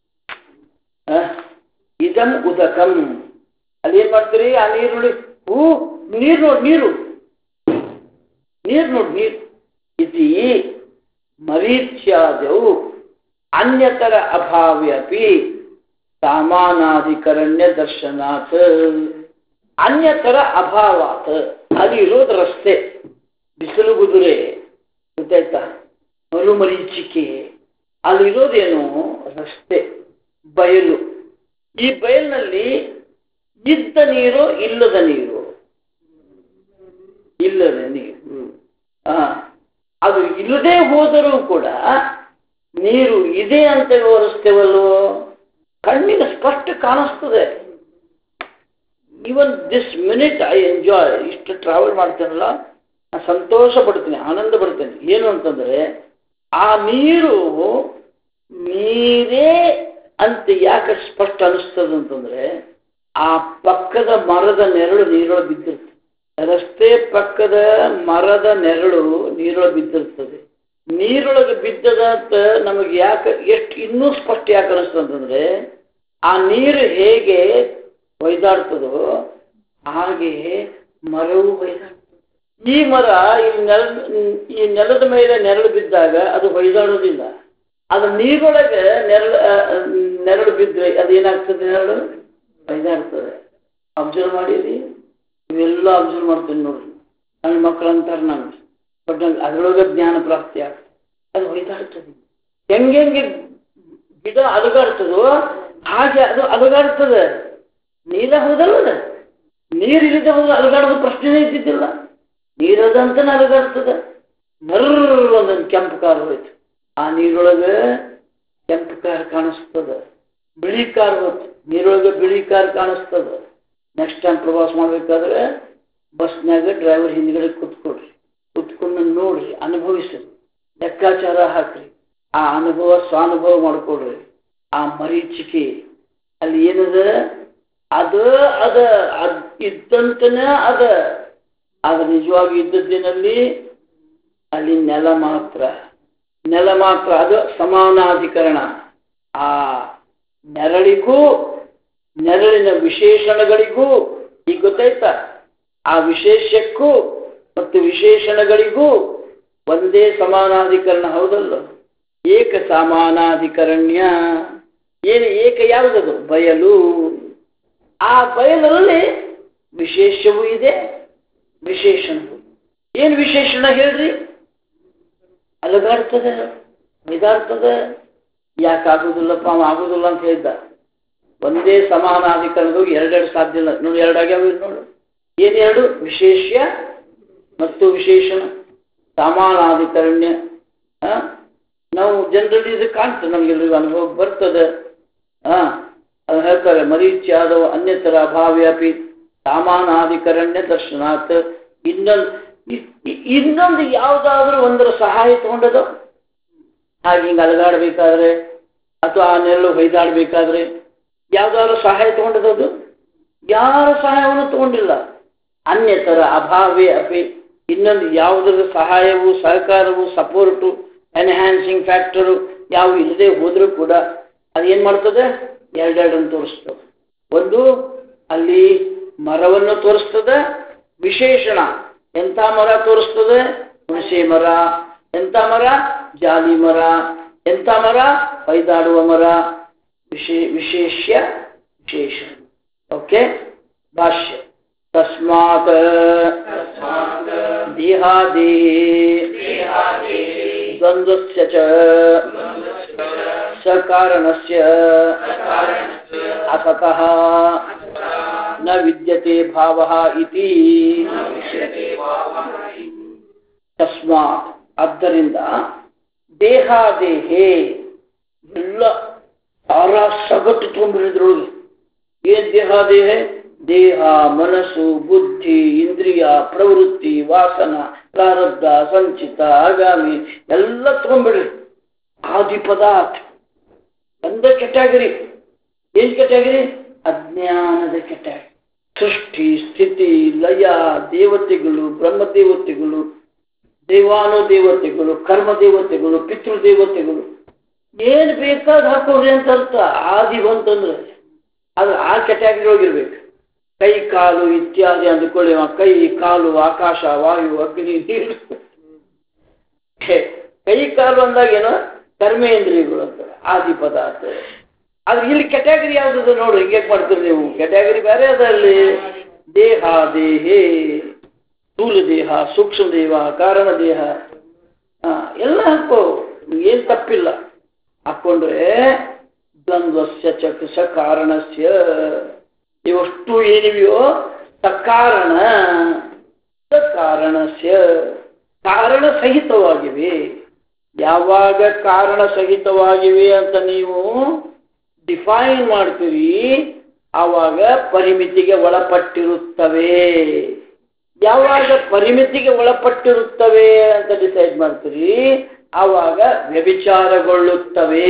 ಇದಂ ಉದಕಂ. ಅಲ್ಲಿ ಏನ್ ಮಾಡ್ತೀರಿ? ಆ ನೀರುಳ್ಳಿ ನೀರು ನೋಡಿ, ನೀರು ನೋಡಿ, ನೀರು. ಇತಿ ಮರೀಚ್ಯಾದವು ಅನ್ಯತರ ಅಭಾವ್ಯಪಿ ಸಾಮಾನಾಧಿಕರಣ್ಯ ದರ್ಶನಾತ್. ಅನ್ಯತರ ಅಭಾವಾತ್. ಅಲ್ಲಿ ಇರೋದು ರಸ್ತೆ, ಬಿಸಿಲು ಕುದುರೆ ಗೊತ್ತಾಯ್ತಾ? ಮರುಮರೀಚಿಕೆ. ಅಲ್ಲಿರೋದೇನು? ರಸ್ತೆ, ಬಯಲು. ಈ ಬಯಲಿನಲ್ಲಿ ಇದ್ದ ನೀರು, ಇಲ್ಲದ ನೀರು, ಇಲ್ಲದ ನೀರು. ಅದು ಇಲ್ಲದೆ ಹೋದರೂ ಕೂಡ ನೀರು ಇದೆ ಅಂತ ವಿವರಿಸ್ತೇವಲ್ಲೋ, ಕಣ್ಣಿಗೆ ಸ್ಪಷ್ಟ ಕಾಣಿಸ್ತದೆ. Even this minute I enjoy. ಇಷ್ಟು ಟ್ರಾವೆಲ್ ಮಾಡ್ತೇನಲ್ಲ, ನಾನು ಸಂತೋಷ ಪಡ್ತೀನಿ, ಆನಂದ ಪಡ್ತೇನೆ. ಏನು ಅಂತಂದ್ರೆ, ಆ ನೀರು ನೀರೇ ಅಂತ ಯಾಕೆ ಸ್ಪಷ್ಟ ಅನಿಸ್ತದೆ ಅಂತಂದ್ರೆ, ಆ ಪಕ್ಕದ ಮರದ ನೆರಳು ನೀರೊಳಗೆ ಬಿದ್ದಿರ್ತದೆ. ರಸ್ತೆ ಪಕ್ಕದ ಮರದ ನೆರಳು ನೀರೊಳಗೆ ಬಿದ್ದಿರ್ತದೆ. ನೀರೊಳಗೆ ಬಿದ್ದದ ಅಂತ ನಮಗೆ ಯಾಕೆ ಎಷ್ಟು ಇನ್ನೂ ಸ್ಪಷ್ಟ ಯಾಕೆ ಅನಿಸ್ತದೆ ಅಂತಂದ್ರೆ, ಆ ನೀರು ಹೇಗೆ ಒಯ್ದಾಡ್ತದೋ ಹಾಗೆ ಮರವು ಒಯ್ದಾಡ್ತದೆ. ಈ ಮರ ಈ ನೆಲದ ಮೇಲೆ ನೆರಳು ಬಿದ್ದಾಗ ಅದು ಒಯ್ದಾಡೋದಿಲ್ಲ, ಅದು ನೀರೊಳಗೆ ನೆರಳು ಬಿದ್ದರೆ ಅದೇನಾಗ್ತದೆ? ನೆರಳು ಒಯ್ದಾಡ್ತದೆ. ಅಬ್ಸರ್ವ್ ಮಾಡಿರಿ, ಇವೆಲ್ಲ ಅಬ್ಸರ್ವ್ ಮಾಡ್ತೀನಿ ನೋಡ್ರಿ. ನನ್ನ ಮಕ್ಕಳು ಅಂತಾರೆ ನಾನು, ಬಟ್ ನಂಗೆ ಅದರೊಳಗೆ ಜ್ಞಾನ ಪ್ರಾಪ್ತಿ ಆಗ್ತದೆ. ಅದು ಒಯ್ದಾಡ್ತದೆ. ಹೆಂಗೆ ಗಿಡ ಅಲುಗಾಡ್ತದೋ ಹಾಗೆ ಅದು ಅಲುಗಾಡ್ತದೆ. ನೀರ ಹೋದಲ್ಲ, ನೀರು ಇಲ್ಲದೆ ಹೋದ್ರೆ ಅಲುಗಾಡೋದು ಪ್ರಶ್ನೆನೇ ಇದ್ದಿದ್ದಿಲ್ಲ. ನೀರದಂತನೇ ಅಲುಗಾಡ್ತದೆ. ಒಂದೊಂದು ಕೆಂಪು ಕಾರು ಹೋಯ್ತು. ಆ ನೀರೊಳಗೆ ಕೆಂಪು ಕಾರ್ ಕಾಣಿಸ್ತದೆ, ಬಿಳಿ ಕಾರ್ ಹೋಯ್ತು, ನೀರೊಳಗೆ ಬಿಳಿ ಕಾರ್ ಕಾಣಿಸ್ತದೆ. ನೆಕ್ಸ್ಟ್ ಟೈಮ್ ಪ್ರವಾಸ ಮಾಡ್ಬೇಕಾದ್ರೆ ಬಸ್ನಾಗ ಡ್ರೈವರ್ ಹಿಂದ್ಗಡೆ ಕುತ್ಕೊಡ್ರಿ, ಕುತ್ಕೊಂಡು ನೋಡ್ರಿ, ಅನುಭವಿಸ್ರಿ, ಲೆಕ್ಕಾಚಾರ ಹಾಕ್ರಿ, ಆ ಅನುಭವ ಸ್ವಾನುಭವ ಮಾಡ್ಕೊಡ್ರಿ. ಆ ಮರೀಚಿಕೆ ಅಲ್ಲಿ ಏನದ ಅದು ಇದ್ದಂತನೇ ಅದು ನಿಜವಾಗಿ ಇದ್ದದ್ದೇನಲ್ಲಿ ಅಲ್ಲಿ ನೆಲ ಮಾತ್ರ ಅದು ಸಮಾನಾಧಿಕರಣ. ಆ ನೆರಳಿಗೂ ನೆರಳಿನ ವಿಶೇಷಣಗಳಿಗೂ ಈಗ ಗೊತ್ತಾಯ್ತಾ? ಆ ವಿಶೇಷಕ್ಕೂ ಮತ್ತು ವಿಶೇಷಣಗಳಿಗೂ ಒಂದೇ ಸಮಾನಾಧಿಕರಣ, ಹೌದಲ್ಲ? ಏಕ ಸಮಾನಾಧಿಕರಣ್ಯ. ಏನು ಏಕ? ಯಾವುದದು? ಬಯಲು. ಆ ಬಯಲಲ್ಲಿ ವಿಶೇಷವೂ ಇದೆ, ವಿಶೇಷಣವು. ಏನು ವಿಶೇಷಣ ಹೇಳ್ರಿ? ಅಲಗಾಡ್ತದೆ, ಇದಾಗ್ತದೆ. ಯಾಕಾಗುದಿಲ್ಲಪ್ಪ ಆಗುದಿಲ್ಲ ಅಂತ ಹೇಳಿದ್ದ. ಒಂದೇ ಸಮಾನಾಧಿಕರಣದಾಗ ಎರಡೆರಡು ಸಾಧ್ಯ ಇಲ್ಲ. ನೋಡಿ, ಎರಡಾಗ್ಯಾವ ನೋಡು. ಏನೆರಡು? ವಿಶೇಷ ಮತ್ತು ವಿಶೇಷಣ, ಸಮಾನಾಧಿಕರಣ್ಯ. ನಾವು ಜನರಲಿ ಇದು ಕಾಣ್ತದೆ, ನಮಗೆಲ್ಲರಿಗೂ ಅನುಭವ ಬರ್ತದೆ. ಅದು ಹೇಳ್ತಾರೆ, ಮರೀಚ್ಯಾದವ ಅನ್ಯತರ ಅಭಾವ್ಯಾಪಿ ಸಮಾನಾಧಿಕರಣ್ಯ ದರ್ಶನಾತ್. ಇನ್ನೊಂದು ಯಾವುದಾದ್ರೂ ಒಂದರ ಸಹಾಯ ತಗೊಂಡದು ಹಾಗೆ ಹಿಂಗೆ ಅಲಗಾಡಬೇಕಾದ್ರೆ ಅಥವಾ ಆ ನೆರಳು ಹೊಯ್ದಾಡಬೇಕಾದ್ರೆ ಯಾವುದಾದ್ರೂ ಸಹಾಯ ತಗೊಂಡದ್ದು? ಯಾರ ಸಹಾಯವನ್ನು ತಗೊಂಡಿಲ್ಲ. ಅನ್ಯತರ ಅಭಾವೇ ಅಪಿ, ಇನ್ನೊಂದು ಯಾವುದರ ಸಹಾಯವು, ಸಹಕಾರವು, ಸಪೋರ್ಟು, ಎನ್ಹ್ಯಾನ್ಸಿಂಗ್ ಫ್ಯಾಕ್ಟರು ಯಾವ ಇಲ್ಲದೆ ಹೋದರೂ ಕೂಡ ಅದೇನು ಮಾಡ್ತದೆ? ಎರಡೆರಡನ್ನು ತೋರಿಸ್ತದೆ. ಒಂದು ಅಲ್ಲಿ ಮರವನ್ನು ತೋರಿಸ್ತದೆ, ವಿಶೇಷಣ. ಎಂಥ ಮರ ತೋರಿಸ್ತದೆ? ಹುಣಸೆ ಮರ. ಎಂಥ ಮರ? ಜಾಲಿ ಮರ. ಎಂಥ ಮರ? ಹೊಯ್ದಾಡುವ ಮರ. ವಿಶೇಷ್ಯ ವಿಶೇಷಣ. ಓಕೆ. ಭಾಷ್ಯ. ತಸ್ಮಾತ್ ದೇಹಾದೇಹೇ ದ್ವಂದ್ವಸ್ಯ ಚ ಸಕಾರಣಸ್ಯ ಅಸತಃ ನ ವಿದ್ಯತೆ ಭಾವಃ ಇತಿ. ತಸ್ಮಾತ್ ಆದ್ದರಿಂದ ದೇಹಾದೇಹೇ ಎಲ್ಲ ಸಾರ ಸಗಟ್ಟು ತುಂಬಿದ್ರೊಳಗೆ. ಏನ್ ದೇಹಾದೇಹ? ದೇಹ, ಮನಸ್ಸು, ಬುದ್ಧಿ, ಇಂದ್ರಿಯ, ಪ್ರವೃತ್ತಿ, ವಾಸನ, ಪ್ರಾರಬ್ಧ, ಸಂಚಿತ, ಆಗಾಮಿ ಎಲ್ಲ ತಗೊಂಡ್ಬಿಡ್ರಿ. ಆದಿ ಪದಾರ್ಥ ಒಂದೇ ಕೆಟಗರಿ. ಏನ್ ಕೆಟಗರಿ? ಅಜ್ಞಾನದ ಕೆಟಗರಿ. ಸೃಷ್ಟಿ, ಸ್ಥಿತಿ, ಲಯ, ದೇವತೆಗಳು, ಬ್ರಹ್ಮದೇವತೆಗಳು, ದೇವಾನುದೇವತೆಗಳು, ಕರ್ಮ ದೇವತೆಗಳು, ಪಿತೃದೇವತೆಗಳು, ಏನ್ ಬೇಕಾದ ಹಾಕೋರಿ ಅಂತ ಅರ್ಥ. ಆದಿ ಬಂತಂದ್ರೆ ಅದು ಆ ಕೆಟಗರಿ ಹೋಗಿರ್ಬೇಕು. ಕೈ ಕಾಲು ಇತ್ಯಾದಿ ಅಂದುಕೊಳ್ಳಿ. ಕೈ ಕಾಲು ಆಕಾಶ, ವಾಯು, ಅಗ್ನಿ, ನೀರು. ಕೈ ಕಾಲು ಅಂದಾಗ ಏನೋ ಕರ್ಮೇಂದ್ರಿಯಗಳು ಅಂತಾರೆ, ಆದಿ ಪದಾರ್ಥ. ಆದ್ರೆ ಇಲ್ಲಿ ಕೆಟಗರಿ ಯಾವ್ದು ನೋಡ್ರಿ, ಹಿಂಗೆ ಮಾಡ್ತೀರಿ ನೀವು. ಕೆಟಗರಿ ಬೇರೆ ಅದರಲ್ಲಿ. ದೇಹ ದೇಹೇ, ಸ್ಥೂಲ ದೇಹ, ಸೂಕ್ಷ್ಮ ದೇಹ, ಕಾರಣ ದೇಹ ಎಲ್ಲ ಹಾಕೋ, ಏನ್ ತಪ್ಪಿಲ್ಲ. ಹಾಕೊಂಡ್ರೆ ದ್ವಂದ್ವಸ್ಯ ಚ ಸಕಾರಣಸ್ಯ, ಇವಷ್ಟು ಏನಿವೆಯೋ ಸಕಾರಣ, ಸಕಾರಣಸ್ಯ ಕಾರಣ ಸಹಿತವಾಗಿವೆ. ಯಾವಾಗ ಕಾರಣ ಸಹಿತವಾಗಿವೆ ಅಂತ ನೀವು ಡಿಫೈನ್ ಮಾಡ್ತೀರಿ, ಆವಾಗ ಪರಿಮಿತಿಗೆ ಒಳಪಟ್ಟಿರುತ್ತವೆ. ಯಾವಾಗ ಪರಿಮಿತಿಗೆ ಒಳಪಟ್ಟಿರುತ್ತವೆ ಅಂತ ಡಿಸೈಡ್ ಮಾಡ್ತೀರಿ, ಆವಾಗ ವ್ಯಭಿಚಾರಗೊಳ್ಳುತ್ತವೆ.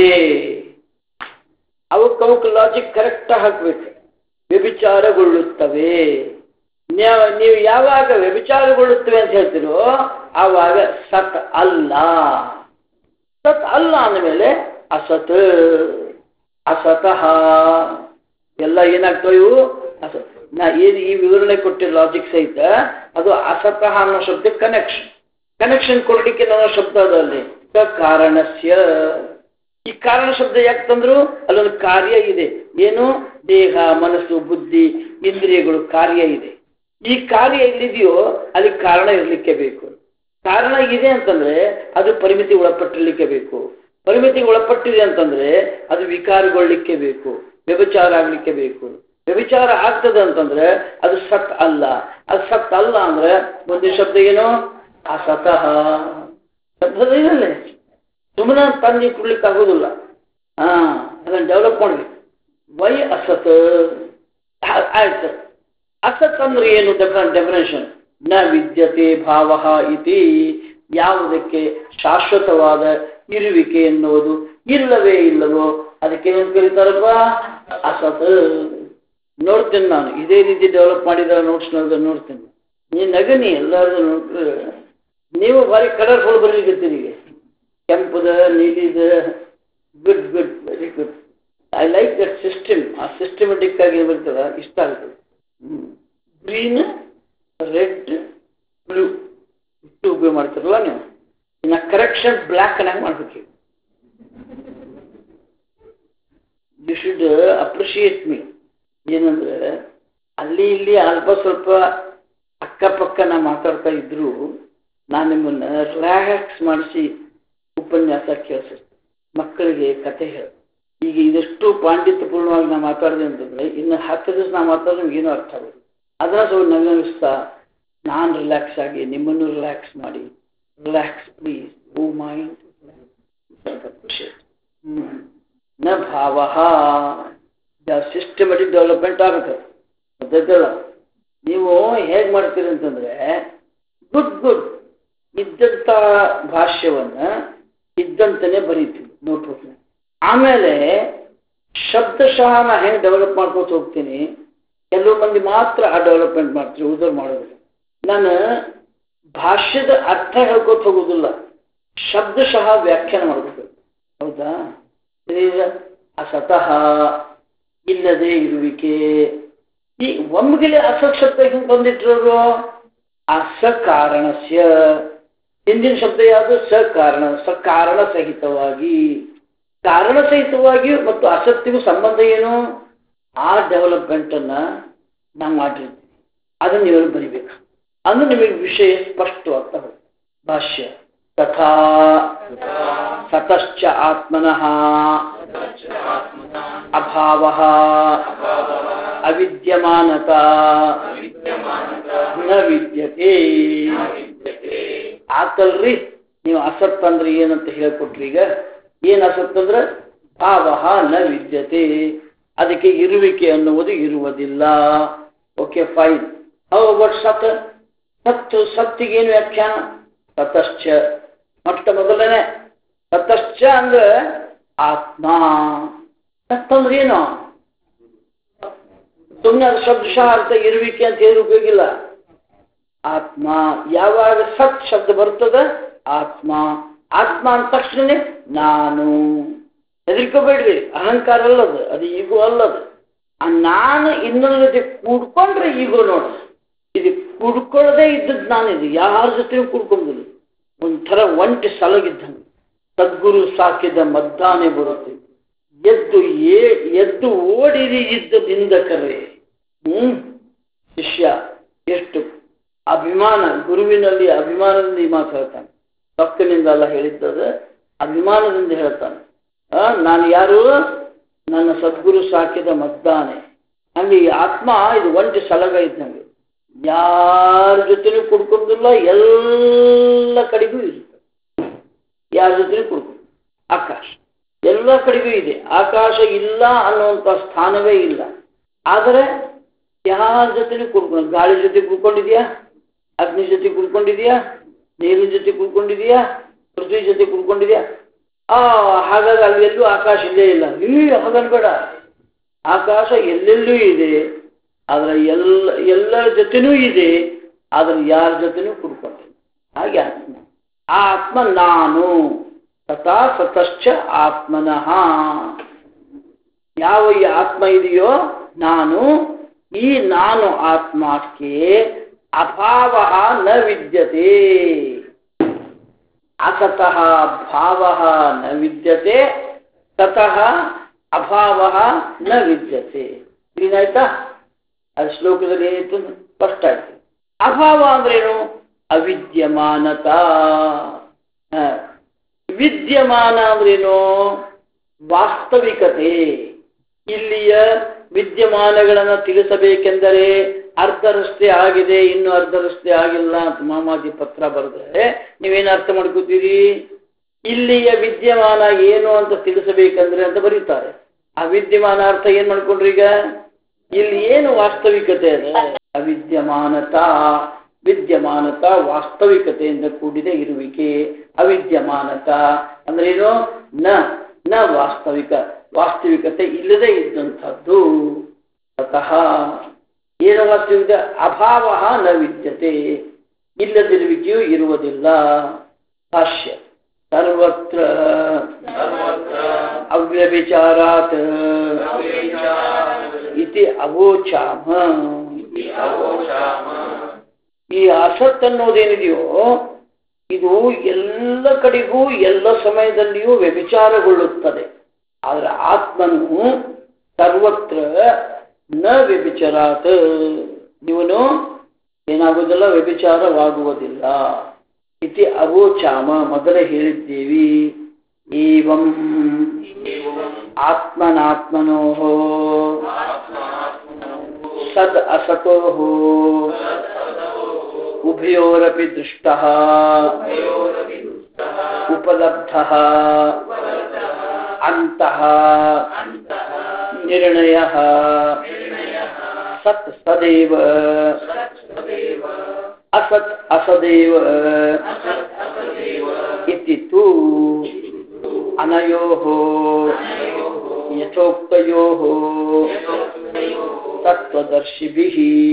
ಅವಕ್ಕೆ ಲಾಜಿಕ್ ಕರೆಕ್ಟ್ ಹಾಕ್ಬೇಕು. ವ್ಯಭಿಚಾರಗೊಳ್ಳುತ್ತವೆ. ನೀವು ಯಾವಾಗ ವ್ಯಭಿಚಾರಗೊಳ್ಳುತ್ತವೆ ಅಂತ ಹೇಳ್ತೀರೋ ಆವಾಗ ಸತ್ ಅಲ್ಲ. ಸತ್ ಅಲ್ಲ ಅಂದಮೇಲೆ ಅಸತ್, ಅಸತಃ ಎಲ್ಲ ಏನಾಗ್ತವೆ ಇವು? ಅಸತ್. ನಾ ಏನು ಈ ವಿವರಣೆ ಕೊಟ್ಟಿರೋ ಲಾಜಿಕ್ ಸಹಿತ ಅದು ಅಸತಃ ಅನ್ನೋ ಶಬ್ದಕ್ಕೆ ಕನೆಕ್ಷನ್ ಕೊಡ್ಲಿಕ್ಕೆ ನನ್ನ ಶಬ್ದ ಅದಲ್ಲಿ ಕಾರಣಸ್ಯ ಈ ಕಾರಣ ಶಬ್ದ ಯಾಕೆ ತಂದ್ರು? ಅಲ್ಲೊಂದು ಕಾರ್ಯ ಇದೆ. ಏನು? ದೇಹ, ಮನಸ್ಸು, ಬುದ್ಧಿ, ಇಂದ್ರಿಯಗಳು ಕಾರ್ಯ ಇದೆ. ಈ ಕಾರ್ಯ ಎಲ್ಲಿದೆಯೋ ಅಲ್ಲಿ ಕಾರಣ ಇರಲಿಕ್ಕೆ ಬೇಕು. ಕಾರಣ ಇದೆ ಅಂತಂದ್ರೆ ಅದು ಪರಿಮಿತಿ ಒಳಪಟ್ಟಿರ್ಲಿಕ್ಕೆ ಬೇಕು. ಪರಿಮಿತಿಗೆ ಒಳಪಟ್ಟಿದೆ ಅಂತಂದ್ರೆ ಅದು ವಿಕಾರಗೊಳ್ಳಿಕ್ಕೆ ಬೇಕು, ವ್ಯಭಿಚಾರ ಆಗ್ಲಿಕ್ಕೆ ಬೇಕು. ವ್ಯಭಿಚಾರ ಆಗ್ತದೆ ಅಂತಂದ್ರೆ ಅದು ಸತ್ ಅಲ್ಲ. ಅದು ಸತ್ ಅಲ್ಲ ಅಂದ್ರೆ ಒಂದು ಶಬ್ದ ಏನು? ಅಸತಃ ಶಬ್ದದ ಇದಲ್ಲೇ ಸುಮ್ಮನೆ ತಂದು ಕೊಡ್ಲಿಕ್ಕೆ ಆಗೋದಿಲ್ಲ. ಅದನ್ನು ಡೆವಲಪ್ ಮಾಡ್ಬೇಕು. ವೈ ಅಸತ್? ಆಯ್ತು, ಅಸತ್ ಅಂದ್ರೆ ಏನು? ಡೆಫಿನೇಷನ್ ನ ವಿದ್ಯತೆ ಭಾವ ಇತಿ, ಯಾವುದಕ್ಕೆ ಶಾಶ್ವತವಾದ ಇರುವಿಕೆ ಎನ್ನುವುದು ಇಲ್ಲವೇ ಇಲ್ಲವೋ ಅದಕ್ಕೇನು ಕರೀತಾರಪ್ಪ? ಅಸತ್. ನೋಡ್ತೇನೆ ನಾನು ಇದೇ ರೀತಿ ಡೆವಲಪ್ ಮಾಡಿದ ನೋಟ್ಸ್ ನೋಡ್ತೇನೆ. ನೀನು ನಗನಿ ಎಲ್ಲರೂ ನೋಡ್ತಾರೆ. ನೀವು ಭಾರಿ ಕಲರ್ಫುಲ್ ಬರೀಲಿಕ್ಕೆ ಈಗ ಕೆಂಪುದ, ನೀಲಿದ. Good good, very good. I like that system. ಆ ಸಿಸ್ಟಮೆಟಿಕ್ ಆಗಿ ಬರ್ತದ, ಇಷ್ಟ ಆಗ್ತದೆ. ಗ್ರೀನ್, ರೆಡ್, ಬ್ಲೂ ಇಷ್ಟು ಉಪಯೋಗ ಮಾಡ್ತಾರಲ್ಲ ನೀವು. ಇನ್ನು ಕರೆಕ್ಷನ್ ಬ್ಲ್ಯಾಕ್ ಅನ್ನಂಗೆ ಮಾಡ್ಬೇಕು. You should appreciate me. ಏನಂದ್ರೆ ಅಲ್ಲಿ ಇಲ್ಲಿ ಅಲ್ಪ ಸ್ವಲ್ಪ ಅಕ್ಕಪಕ್ಕ ನಾ ಮಾತಾಡ್ತಾ ಇದ್ರು ನಾನು ನಿಮ್ಮನ್ನ ರಿಲ್ಯಾಕ್ಸ್ ಮಾಡಿಸಿ ಉಪನ್ಯಾಸ ಕೇಳಿಸ್ತೀನಿ. ಮಕ್ಕಳಿಗೆ ಕತೆ ಹೇಳಿ. ಈಗ ಇದೆಷ್ಟು ಪಾಂಡಿತ್ಯಪೂರ್ಣವಾಗಿ ನಾ ಮಾತಾಡಿದೆ ಅಂತಂದ್ರೆ ಇನ್ನು 10 ದಿವಸ ನಾ ಮಾತಾಡಿದ್ರೆ ನಿಮಗೇನೋ ಅರ್ಥ ಆಗೋದು. ಅದನ್ನ ಸ್ವಲ್ಪ ನಗನಿಸ್ತಾ ನಾನು ರಿಲ್ಯಾಕ್ಸ್ ಆಗಿ ನಿಮ್ಮನ್ನು ರಿಲ್ಯಾಕ್ಸ್ ಮಾಡಿ, ರಿಲ್ಯಾಕ್ಸ್ ಪ್ಲೀಸ್, ಓ ಮೈಂಡ್ ನ ಭಾವ. ಸಿಸ್ಟಮೆಟಿಕ್ ಡೆವಲಪ್ಮೆಂಟ್ ಆಗುತ್ತೆ. ಗೊತ್ತೈತಲ್ಲ? ನೀವು ಹೇಗೆ ಮಾಡ್ತೀರಿ ಅಂತಂದ್ರೆ ಗುಡ್ ಗುಡ್ ಇದ್ದಂಥ ಭಾಷ್ಯವನ್ನ ಇದ್ದಂತನೇ ಬರೀತೀವಿ ನೋಟ್ಬುಕ್. ಆಮೇಲೆ ಶಬ್ದಶಃ ನಾ ಹೆಂಗೆ ಡೆವಲಪ್ ಮಾಡ್ಕೋತ ಹೋಗ್ತೀನಿ. ಕೆಲವು ಮಂದಿ ಮಾತ್ರ ಆ ಡೆವಲಪ್ಮೆಂಟ್ ಮಾಡ್ತೀವಿ, ಉದರ್ ಮಾಡೋದಿಲ್ಲ. ನಾನು ಭಾಷ್ಯದ ಅರ್ಥ ಹೇಳ್ಕೊತ ಹೋಗೋದಿಲ್ಲ, ಶಬ್ದಶಃ ವ್ಯಾಖ್ಯಾನ ಮಾಡ್ಬೇಕು. ಹೌದಾ? ಅಸತಃ ಇಲ್ಲದೆ ಇರುವಿಕೆ. ಈ ಒಮ್ಮೆಲೆ ಅಸತ್ ಶಬ್ದ ಹಿಂಗೆ ಬಂದಿಟ್ಟಿರೋರು ಅಸಕಾರಣಸ್ಯ. ಹಿಂದಿನ ಶಬ್ದ ಯಾವುದು? ಸಕಾರಣ. ಸಕಾರಣ ಸಹಿತವಾಗಿ, ಕಾರಣ ಸಹಿತವಾಗಿ ಮತ್ತು ಅಸತ್ತಿಗೂ ಸಂಬಂಧ ಏನು? ಆ ಡೆವಲಪ್ಮೆಂಟ್ ಅನ್ನ ನಾವು ಮಾಡಿರ್ತೀವಿ. ಅದನ್ನು ನೀವು ಬರಿಬೇಕು. ಅಂದ್ರೆ ನಿಮಗೆ ವಿಷಯ ಸ್ಪಷ್ಟವಾಗ್ತಾ ಹೋಗುತ್ತೆ. ಭಾಷ್ಯ ತಥಾ ಸತಶ್ಚ ಆತ್ಮನಃ ಅಭಾವ ಅವಿದ್ಯಮಾನತಾ ನ ವಿದ್ಯತೆ. ಆತಲ್ರಿ ನೀವು ಅಸತ್ ಅಂದ್ರೆ ಏನಂತ ಹೇಳ್ಕೊಟ್ರಿ. ಈಗ ಏನ್ ಅಸತ್ ಅಂದ್ರೆ ಭಾವ ನ ವಿದ್ಯತೆ, ಅದಕ್ಕೆ ಇರುವಿಕೆ ಅನ್ನುವುದು ಇರುವುದಿಲ್ಲ. Okay fine. ಹೌ ಅಬೌಟ್ ಸತ್? ಸತ್ತು, ಸತ್ತಿಗೇನು ವ್ಯಾಖ್ಯಾನ? ತತಶ್ಚ, ಮೊಟ್ಟ ಮೊದಲನೇ ತತಶ್ಚ ಅಂದ್ರೆ ಆತ್ಮ. ಸತ್ತಂದ್ರೆ ಏನು? ಸುಮ್ಮನೆ ಅದು ಶಬ್ದಶಃ ಅರ್ಥ ಇರುವಿಕೆ ಅಂತ ಹೇಳಿ ಉಪಯೋಗಿಲ್ಲ. ಆತ್ಮ. ಯಾವಾಗ ಸತ್ ಶಬ್ದ ಬರ್ತದ ಆತ್ಮ. ಆತ್ಮ ಅಂದ ತಕ್ಷಣ ನಾನು. ಹೆದರ್ಕೋಬೇಡ್ರಿ, ಅಹಂಕಾರ ಅಲ್ಲದು, ಅದು ಈಗೋ ಅಲ್ಲದು. ಆ ನಾನು ಇನ್ನೊಂದು ಜೊತೆ ಕೂಡ್ಕೊಂಡ್ರೆ ಈಗೋ ನೋಡ್ರಿ. ಇದು ಕುಡ್ಕೊಳ್ಳದೆ ಇದ್ದದ್ದು ನಾನಿದು, ಯಾರ ಜೊತೆ ಕುಡ್ಕೊಂಡಿಲ್ಲ. ಒಂಥರ ಒಂಟಿ ಸಲಗಿದ್ದಂಗೆ. ಸದ್ಗುರು ಸಾಕಿದ ಮದ್ದಾನೆ ಬರುತ್ತೆ, ಎದ್ದು ಓಡಿರಿ ಇದ್ದದಿಂದ ಕರೆ. ಶಿಷ್ಯ ಎಷ್ಟು ಅಭಿಮಾನ, ಗುರುವಿನಲ್ಲಿ ಅಭಿಮಾನದಿಂದ ಈ ಮಾತು ಹೇಳ್ತಾನೆ. ತಪ್ಪಿನಿಂದ ಅಲ್ಲ ಹೇಳಿದ್ದದ, ಅಭಿಮಾನದಿಂದ ಹೇಳ್ತಾನೆ. ನಾನು ಯಾರು? ನನ್ನ ಸದ್ಗುರು ಸಾಕಿದ ಮದ್ದಾನೆ. ಹಂಗೆ ಈ ಆತ್ಮ ಇದು ಒಂಟಿ ಸಲಗ ಇದ್ದಂಗೆ, ಯಾರ ಜೊತೆನೂ ಕುಡ್ಕೊಂಡಿಲ್ಲ, ಎಲ್ಲ ಕಡೆಗೂ ಇರುತ್ತೆ. ಯಾರ ಜೊತೆನೂ ಕುಡ್ಕೊಂಡು. ಆಕಾಶ ಎಲ್ಲ ಕಡೆಗೂ ಇದೆ. ಆಕಾಶ ಇಲ್ಲ ಅನ್ನುವಂಥ ಸ್ಥಾನವೇ ಇಲ್ಲ. ಆದರೆ ಯಾರ ಜೊತೆನೂ ಕುಡ್ಕೊಂಡು, ಗಾಳಿ ಜೊತೆ ಕುಡ್ಕೊಂಡಿದ್ಯಾ, ಅಗ್ನಿ ಜೊತೆ ಕುಡ್ಕೊಂಡಿದ್ಯಾ, ನೀರಿನ ಜೊತೆ ಕುಡ್ಕೊಂಡಿದ್ಯಾ, ಪೃಥ್ವಿ ಜೊತೆ ಕುಡ್ಕೊಂಡಿದ್ಯಾ? ಹಾಗಾಗಿ ಅಲ್ಲಿ ಎಲ್ಲೂ ಆಕಾಶ ಇಲ್ಲೇ ಇಲ್ಲ. ಹಾಗನ್ಬೇಡ, ಆಕಾಶ ಎಲ್ಲೆಲ್ಲೂ ಇದೆ. ಆದರೆ ಎಲ್ಲರ ಜೊತೆನೂ ಇದೆ, ಆದರೆ ಯಾರ ಜೊತೆನೂ ಕುಡ್ಕೊಂಡಿಲ್ಲ. ಹಾಗೆ ಆತ್ಮ. ಆ ಆತ್ಮ ನಾನು. ತಥಾ ಸತಶ್ಚ ಆತ್ಮನಃ. ಯಾವ ಈ ಆತ್ಮ ಇದೆಯೋ ನಾನು, ಈ ನಾನು ಆತ್ಮಕ್ಕೆ ಅಭಾವ ನ ವಿದ್ಯತೆ. ಅಸತಃ ಭಾವ ನ ವಿದ್ಯತೆ. ತತಃ ಅಭಾವ ನ ವಿದ್ಯತೆ. ಏನಾಯ್ತಾ? ಅದು ಶ್ಲೋಕದಲ್ಲಿ ಏನಿತ್ತು ಸ್ಪಷ್ಟ ಆಯ್ತು. ಅಭಾವ ಅಂದ್ರೇನು? ಅವಿದ್ಯಮಾನತಾ. ವಿದ್ಯಮಾನ ಅಂದ್ರೇನು? ವಾಸ್ತವಿಕತೆ. ಇಲ್ಲಿಯ ವಿದ್ಯಮಾನಗಳನ್ನು ತಿಳಿಸಬೇಕೆಂದರೆ ಅರ್ಧ ರಸ್ತೆ ಆಗಿದೆ, ಇನ್ನು ಅರ್ಧ ರಸ್ತೆ ಆಗಿಲ್ಲ ಅಂತ ಮಾಮಾಜಿ ಪತ್ರ ಬರೆದ್ರೆ ನೀವೇನು ಅರ್ಥ ಮಾಡ್ಕೋತೀರಿ? ಇಲ್ಲಿಯ ವಿದ್ಯಮಾನ ಏನು ಅಂತ ತಿಳಿಸಬೇಕಂದ್ರೆ ಅಂತ ಬರೀತಾರೆ. ಆ ವಿದ್ಯಮಾನ ಅರ್ಥ ಏನ್ ಮಾಡ್ಕೊಂಡ್ರಿ? ಈಗ ಇಲ್ಲಿ ಏನು ವಾಸ್ತವಿಕತೆ ಅದ? ಅವಿದ್ಯಮಾನತಾ. ವಿದ್ಯಮಾನತಾ ವಾಸ್ತವಿಕತೆಯಿಂದ ಕೂಡಿದ ಇರುವಿಕೆ. ಅವಿದ್ಯಮಾನತಾ ಅಂದ್ರೆ ಏನು? ನ ವಾಸ್ತವಿಕ, ವಾಸ್ತವಿಕತೆ ಇಲ್ಲದೆ ಇದ್ದಂಥದ್ದು. ತತಃ ಏನು ವಾಸ್ತವಿಕ? ಅಭಾವ ನ ವಿದ್ಯತೆ, ಇಲ್ಲದಿರುವಿಕೆಯೂ ಇರುವುದಿಲ್ಲ. ಭಾಷ್ಯ ಸರ್ವತ್ರ ಅವ್ಯಭಿಚಾರಾತ್ ಇತಿ ಅವೋಚಾಮ. ಈ ಅಸತ್ ಅನ್ನೋದೇನಿದೆಯೋ ಇದು ಎಲ್ಲ ಕಡೆಗೂ ಎಲ್ಲ ಸಮಯದಲ್ಲಿಯೂ ವ್ಯಭಿಚಾರಗೊಳ್ಳುತ್ತದೆ. ಆದರೆ ಆತ್ಮನು ಸರ್ವತ್ರ ನ ವ್ಯಭಿಚಾರಾತ್, ಇವನು ಏನಾಗುವುದಿಲ್ಲ, ವ್ಯಭಿಚಾರವಾಗುವುದಿಲ್ಲ. ಇತಿ ಅವೋಚಾಮ, ಮೊದಲೇ ಹೇಳಿದ್ದೇವಿ. ಏವಂ ಆತ್ಮನಾತ್ಮನೋ ಸದ್ ಅಸತೋ ಉಭಯೋರಪಿ ದೃಷ್ಟಃ ಉಪಲಬ್ಧಃ ಅಂತಃ ನಿರ್ಣಯಃ ಸತ್ ಸದೇವ ಅಸತ್ ಅಸದೇವ ಇತಿ ತು ಅನಯೋಃ ಯಥೋಕ್ತಯೋಃ ತತ್ವದರ್ಶಿಭಿಃ.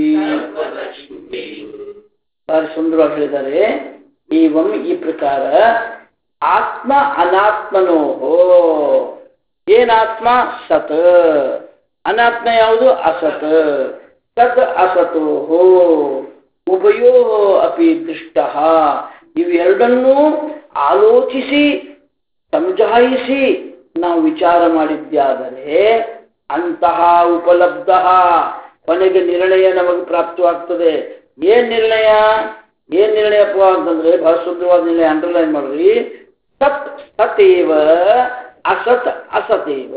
ಭಾರಿ ಸುಂದರವಾಗಿ ಹೇಳಿದ್ದಾರೆ. ಏವಂ ಈ ಪ್ರಕಾರ ಆತ್ಮ ಅನಾತ್ಮನೋಹೋ. ಏನಾತ್ಮ? ಸತ್. ಅನಾತ್ಮ ಯಾವುದು? ಅಸತ್. ತದ್ ಅಸತೋಹೋ ಉಭಯೋ ಅಪಿ ದೃಷ್ಟಃ. ಇವೆರಡನ್ನೂ ಆಲೋಚಿಸಿ ಸಮಜಾಯಿಸಿ ನಾವು ವಿಚಾರ ಮಾಡಿದ್ದಾದರೆ ಅಂತಹ ಉಪಲಬ್ಧ, ಕೊನೆಗೆ ನಿರ್ಣಯ ನಮಗೆ ಪ್ರಾಪ್ತವಾಗ್ತದೆ. ಏನ್ ನಿರ್ಣಯ? ಏನ್ ನಿರ್ಣಯಪ್ಪ ಅಂತಂದ್ರೆ ಬಹಳ ಶುದ್ಧವಾದ ನಿರ್ಣಯ, ಅಂಡರ್ಲೈನ್ ಮಾಡ್ರಿ. ಸತ್ ಸತೇವ ಅಸತ್ ಅಸತೇವ.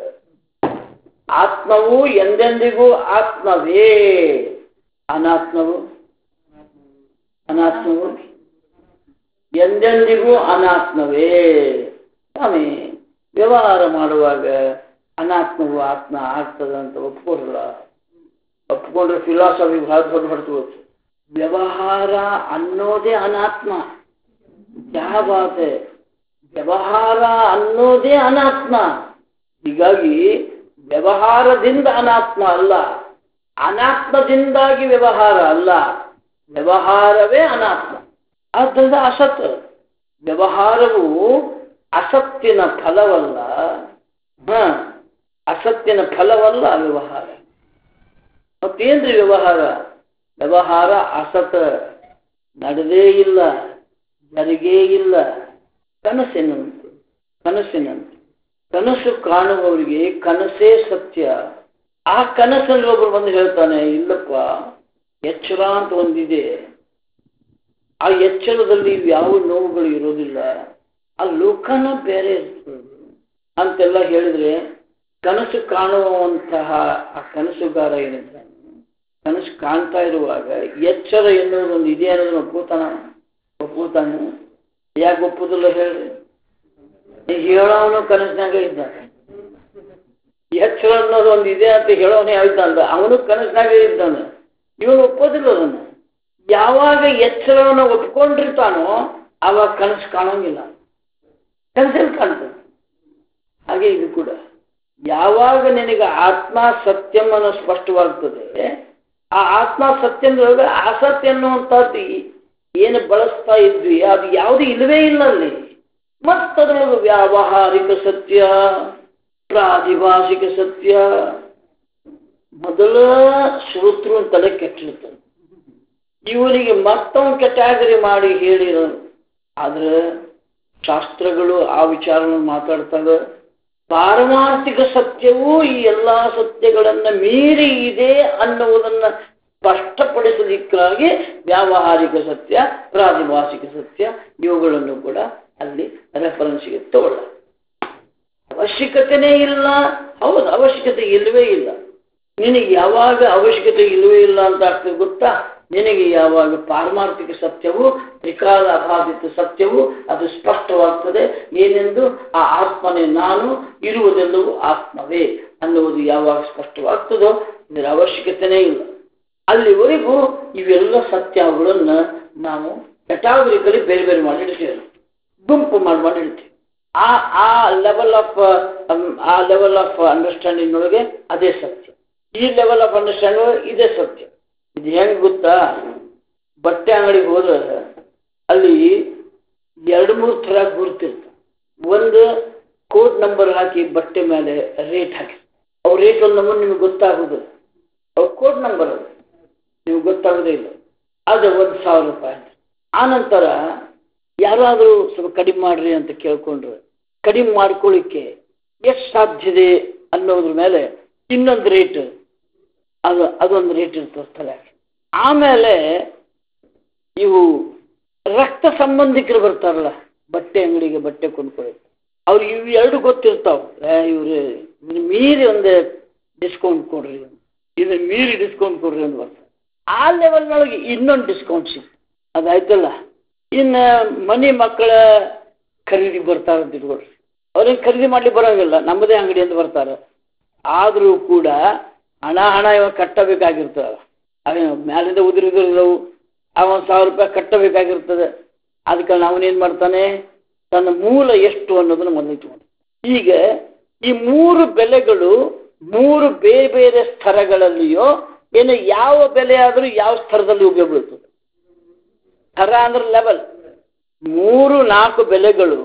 ಆತ್ಮವು ಎಂದೆಂದಿಗೂ ಆತ್ಮವೇ, ಅನಾತ್ಮವು ಅನಾತ್ಮವು ಎಂದೆಂದಿಗೂ ಅನಾತ್ಮವೇ. ಸ್ವಾಮಿ, ವ್ಯವಹಾರ ಮಾಡುವಾಗ ಅನಾತ್ಮವು ಆತ್ಮ ಆಗ್ತದಂತ ಒಪ್ಕೊಳ್ಳಲ್ಲ. ಒಪ್ಕೊಂಡ್ರೆ ಫಿಲಾಸಫಿ ಬಹಳ ದೊಡ್ಡ ಹೊರತು. ವ್ಯವಹಾರ ಅನ್ನೋದೇ ಅನಾತ್ಮ. ಯಾವ ವ್ಯವಹಾರ ಅನ್ನೋದೇ ಅನಾತ್ಮ. ಹೀಗಾಗಿ ವ್ಯವಹಾರದಿಂದ ಅನಾತ್ಮ ಅಲ್ಲ, ಅನಾತ್ಮದಿಂದಾಗಿ ವ್ಯವಹಾರ ಅಲ್ಲ, ವ್ಯವಹಾರವೇ ಅನಾತ್ಮ. ಆದ್ದರಿಂದ ಅಸತ್. ವ್ಯವಹಾರವು ಅಸತ್ತಿನ ಫಲವಲ್ಲ. ಅಸತ್ತಿನ ಫಲವಲ್ಲ ವ್ಯವಹಾರ. ಮತ್ತೇನ್ರಿ ವ್ಯವಹಾರ? ವ್ಯವಹಾರ ಅಸತ್, ನಡೆದೇ ಇಲ್ಲ, ಜರಿಗೇ ಇಲ್ಲ. ಕನಸಿನಂತೆ ಕನಸಿನಂತೆ ಕನಸು ಕಾಣುವವರಿಗೆ ಕನಸೇ ಸತ್ಯ. ಆ ಕನಸಲ್ಲಿ ಒಬ್ಬರು ಬಂದು ಹೇಳ್ತಾನೆ, ಇಲ್ಲಪ್ಪ ಎಚ್ಚರ ಅಂತ ಒಂದಿದೆ, ಆ ಎಚ್ಚರದಲ್ಲಿ ಯಾವ ನೋವುಗಳು ಇರೋದಿಲ್ಲ, ಆ ಲೋಕನ ಬೇರೆ ಇರ್ತದೆ ಅಂತೆಲ್ಲ ಹೇಳಿದ್ರೆ, ಕನಸು ಕಾಣುವಂತಹ ಆ ಕನಸುಗಾರ ಏನಿದ್ದಾನೆ, ಕನಸು ಕಾಣ್ತಾ ಇರುವಾಗ ಎಚ್ಚರ ಎನ್ನುವುದೊಂದು ಇದೆ ಅನ್ನೋದನ್ನ ಒಪ್ಪುತ್ತಾನೆ. ಯಾಕೆ ಒಪ್ಪುದಿಲ್ಲ ಹೇಳ್ರಿ? ಹೇಳೋನು ಕನಸಿನಾಗ ಇದ್ದಾನೆ. ಎಚ್ಚರ ಅನ್ನೋದು ಒಂದು ಇದೆ ಅಂತ ಹೇಳೋನೇ ಆಗಿದ್ದಾನ, ಅವನು ಕನಸಿನಾಗ ಇದ್ದಾನೆ. ಇವನು ಒಪ್ಪೋದಿಲ್ಲ ಅದನ್ನು. ಯಾವಾಗ ಎಚ್ಚರವನ್ನು ಒಪ್ಕೊಂಡಿರ್ತಾನೋ ಆವಾಗ ಕನಸು ಕಾಣೋಂಗಿಲ್ಲ, ಕನಸಲ್ಲಿ ಕಾಣ್ತದೆ. ಹಾಗೆ ಇದು ಕೂಡ ಯಾವಾಗ ನಿನಗೆ ಆತ್ಮ ಸತ್ಯಂ ಅನ್ನೋ ಸ್ಪಷ್ಟವಾಗ್ತದೆ, ಆ ಆತ್ಮ ಸತ್ಯಂದ್ರೊಳಗೆ ಅಸತ್ಯ ಅನ್ನುವಂಥದ್ದು ಏನು ಬಳಸ್ತಾ ಇದ್ವಿ ಅದು ಯಾವುದು ಇಲ್ಲವೇ ಇಲ್ಲ ಅಲ್ಲಿ. ಮತ್ತದ್ರೊಳಗೆ ವ್ಯಾವಹಾರಿಕ ಸತ್ಯ, ಪ್ರಾದಿಭಾಷಿಕ ಸತ್ಯ, ಮೊದಲ ಶ್ರೋತೃ ತಲೆ ಕೆಟ್ಟಿರ್ತಾನೆ. ಇವನಿಗೆ ಮತ್ತೊಂದು ಕ್ಯಾಟಗರಿ ಮಾಡಿ ಹೇಳಿರೋ. ಆದ್ರೆ ಶಾಸ್ತ್ರಗಳು ಆ ವಿಚಾರವನ್ನು ಮಾತಾಡ್ತವೆ. ಪಾರಮಾರ್ಥಿಕ ಸತ್ಯವೂ ಈ ಎಲ್ಲ ಸತ್ಯಗಳನ್ನು ಮೀರಿ ಇದೆ ಅನ್ನುವುದನ್ನು ಸ್ಪಷ್ಟಪಡಿಸಲಿಕ್ಕಾಗಿ ವ್ಯಾವಹಾರಿಕ ಸತ್ಯ, ಪ್ರಾತಿಭಾಸಿಕ ಸತ್ಯ ಇವುಗಳನ್ನು ಕೂಡ ಅಲ್ಲಿ ರೆಫರೆನ್ಸ್ಗೆ ತಗೊಳ್ಳ. ಅವಶ್ಯಕತೆನೇ ಇಲ್ಲ, ಹೌದು, ಅವಶ್ಯಕತೆ ಇಲ್ಲವೇ ಇಲ್ಲ. ನಿನಗೆ ಯಾವಾಗ ಅವಶ್ಯಕತೆ ಇಲ್ಲವೇ ಇಲ್ಲ ಅಂತ ಆಗ್ತದೆ ಗೊತ್ತಾ? ನಿನಗೆ ಯಾವಾಗ ಪಾರಮಾರ್ಥಿಕ ಸತ್ಯವು, ತ್ರಿಕಾಲ ಅಬಾಧಿತ ಸತ್ಯವು ಅದು ಸ್ಪಷ್ಟವಾಗ್ತದೆ. ಏನೆಂದು ಆ ಆತ್ಮನೇ ನಾನು, ಇರುವುದೆಲ್ಲವೂ ಆತ್ಮವೇ ಅನ್ನುವುದು ಯಾವಾಗ ಸ್ಪಷ್ಟವಾಗ್ತದೋ ಇದರ ಅವಶ್ಯಕತೆನೇ ಇಲ್ಲ. ಅಲ್ಲಿವರೆಗೂ ಇವೆಲ್ಲ ಸತ್ಯಗಳನ್ನು ನಾವು ಕ್ಯಾಟಗರಿಕಲಿ ಬೇರೆ ಬೇರೆ ಮಾಡಿ ಇಡ್ತೇವೆ, ಗುಂಪು ಮಾಡಿ ಇಡ್ತೀವಿ. ಆ ಲೆವೆಲ್ ಆಫ್ ಅಂಡರ್ಸ್ಟ್ಯಾಂಡಿಂಗ್ ಒಳಗೆ ಅದೇ ಸತ್ಯ, ಈ ಲೆವೆಲ್ ಆಫ್ ಅಂಡರ್ಸ್ಟ್ಯಾಂಡಿಂಗ್ ಇದೇ ಸತ್ಯ. ಇದು ಹೆಂಗೆ ಗೊತ್ತಾ? ಬಟ್ಟೆ ಅಂಗಡಿಗೆ ಹೋದ್ರೆ ಅಲ್ಲಿ 2-3 ಥರ ಗುರುತಿರ್ತಾರೆ. ಒಂದು ಕೋಡ್ ನಂಬರ್ ಹಾಕಿ ಬಟ್ಟೆ ಮೇಲೆ ರೇಟ್ ಹಾಕಿ, ಅವ್ರ ರೇಟ್ ಒಂದು ನಂಬರ್ ನಿಮ್ಗೆ ಗೊತ್ತಾಗೋದು, ಅವ್ರ ಕೋಡ್ ನಂಬರ್ ಅದು ನಿಮ್ಗೆ ಗೊತ್ತಾಗೋದೇ ಇಲ್ಲ. ಅದು 1,000 ರೂಪಾಯಿ. ಆನಂತರ ಯಾರಾದರೂ ಸ್ವಲ್ಪ ಕಡಿಮೆ ಮಾಡ್ರಿ ಅಂತ ಕೇಳ್ಕೊಂಡ್ರೆ ಕಡಿಮೆ ಮಾಡ್ಕೊಳ್ಳಿಕ್ಕೆ ಎಷ್ಟು ಸಾಧ್ಯತೆ ಅನ್ನೋದ್ರ ಮೇಲೆ ಇನ್ನೊಂದು ರೇಟ್, ಅದೊಂದು ರೇಟ್ ಇರ್ತದೆ. ಆಮೇಲೆ ಇವು ರಕ್ತ ಸಂಬಂಧಿಕರು ಬರ್ತಾರಲ್ಲ ಬಟ್ಟೆ ಅಂಗಡಿಗೆ ಬಟ್ಟೆ ಕೊಂಡ್ಕೊಳ್ಳಿ, ಅವ್ರಿಗೆ ಇವು ಎರಡು ಗೊತ್ತಿರ್ತಾವೆ. ಇವ್ರು ಮೀರಿ ಒಂದು ಡಿಸ್ಕೌಂಟ್ ಕೊಡ್ರಿ, ಇದನ್ನ ಮೀರಿ ಡಿಸ್ಕೌಂಟ್ ಕೊಡ್ರಿ ಅಂತ ಬರ್ತಾರೆ. ಆ ಲೆವೆಲ್ನೊಳಗೆ ಇನ್ನೊಂದು ಡಿಸ್ಕೌಂಟ್ ಸಿಗ್ತದೆ, ಅದಾಯ್ತಲ್ಲ. ಇನ್ನು ಮಕ್ಕಳ ಖರೀದಿ ಬರ್ತಾರೆ ಅಂತ ಇಟ್ಕೊಳ್ರಿ, ಅವ್ರಿಗೆ ಖರೀದಿ ಮಾಡ್ಲಿಕ್ಕೆ ಬರೋಂಗಿಲ್ಲ, ನಮ್ಮದೇ ಅಂಗಡಿ ಅಂತ ಬರ್ತಾರೆ. ಆದರೂ ಕೂಡ ಹಣ ಇವಾಗ ಕಟ್ಟಬೇಕಾಗಿರ್ತದೆ. ಅವೇನು ಮ್ಯಾಲಿಂದ ಉದುರಿದವು ಆ 1,000 ರೂಪಾಯಿ ಕಟ್ಟಬೇಕಾಗಿರ್ತದೆ. ಅದಕ್ಕೆ ಅವನೇನು ಮಾಡ್ತಾನೆ, ತನ್ನ ಮೂಲ ಎಷ್ಟು ಅನ್ನೋದನ್ನು ಮೊದಲಿಟ್ಕೊಂಡು, ಈಗ ಈ 3 ಬೆಲೆಗಳು 3 ಬೇರೆ ಬೇರೆ ಸ್ತರಗಳಲ್ಲಿಯೋ ಏನು, ಯಾವ ಬೆಲೆ ಆದರೂ ಯಾವ ಸ್ತರದಲ್ಲಿ ಉಪಯೋಗ ಬೀಳ್ತದೆ. ಥರ ಅಂದ್ರೆ ಲೆವೆಲ್. 3-4 ಬೆಲೆಗಳು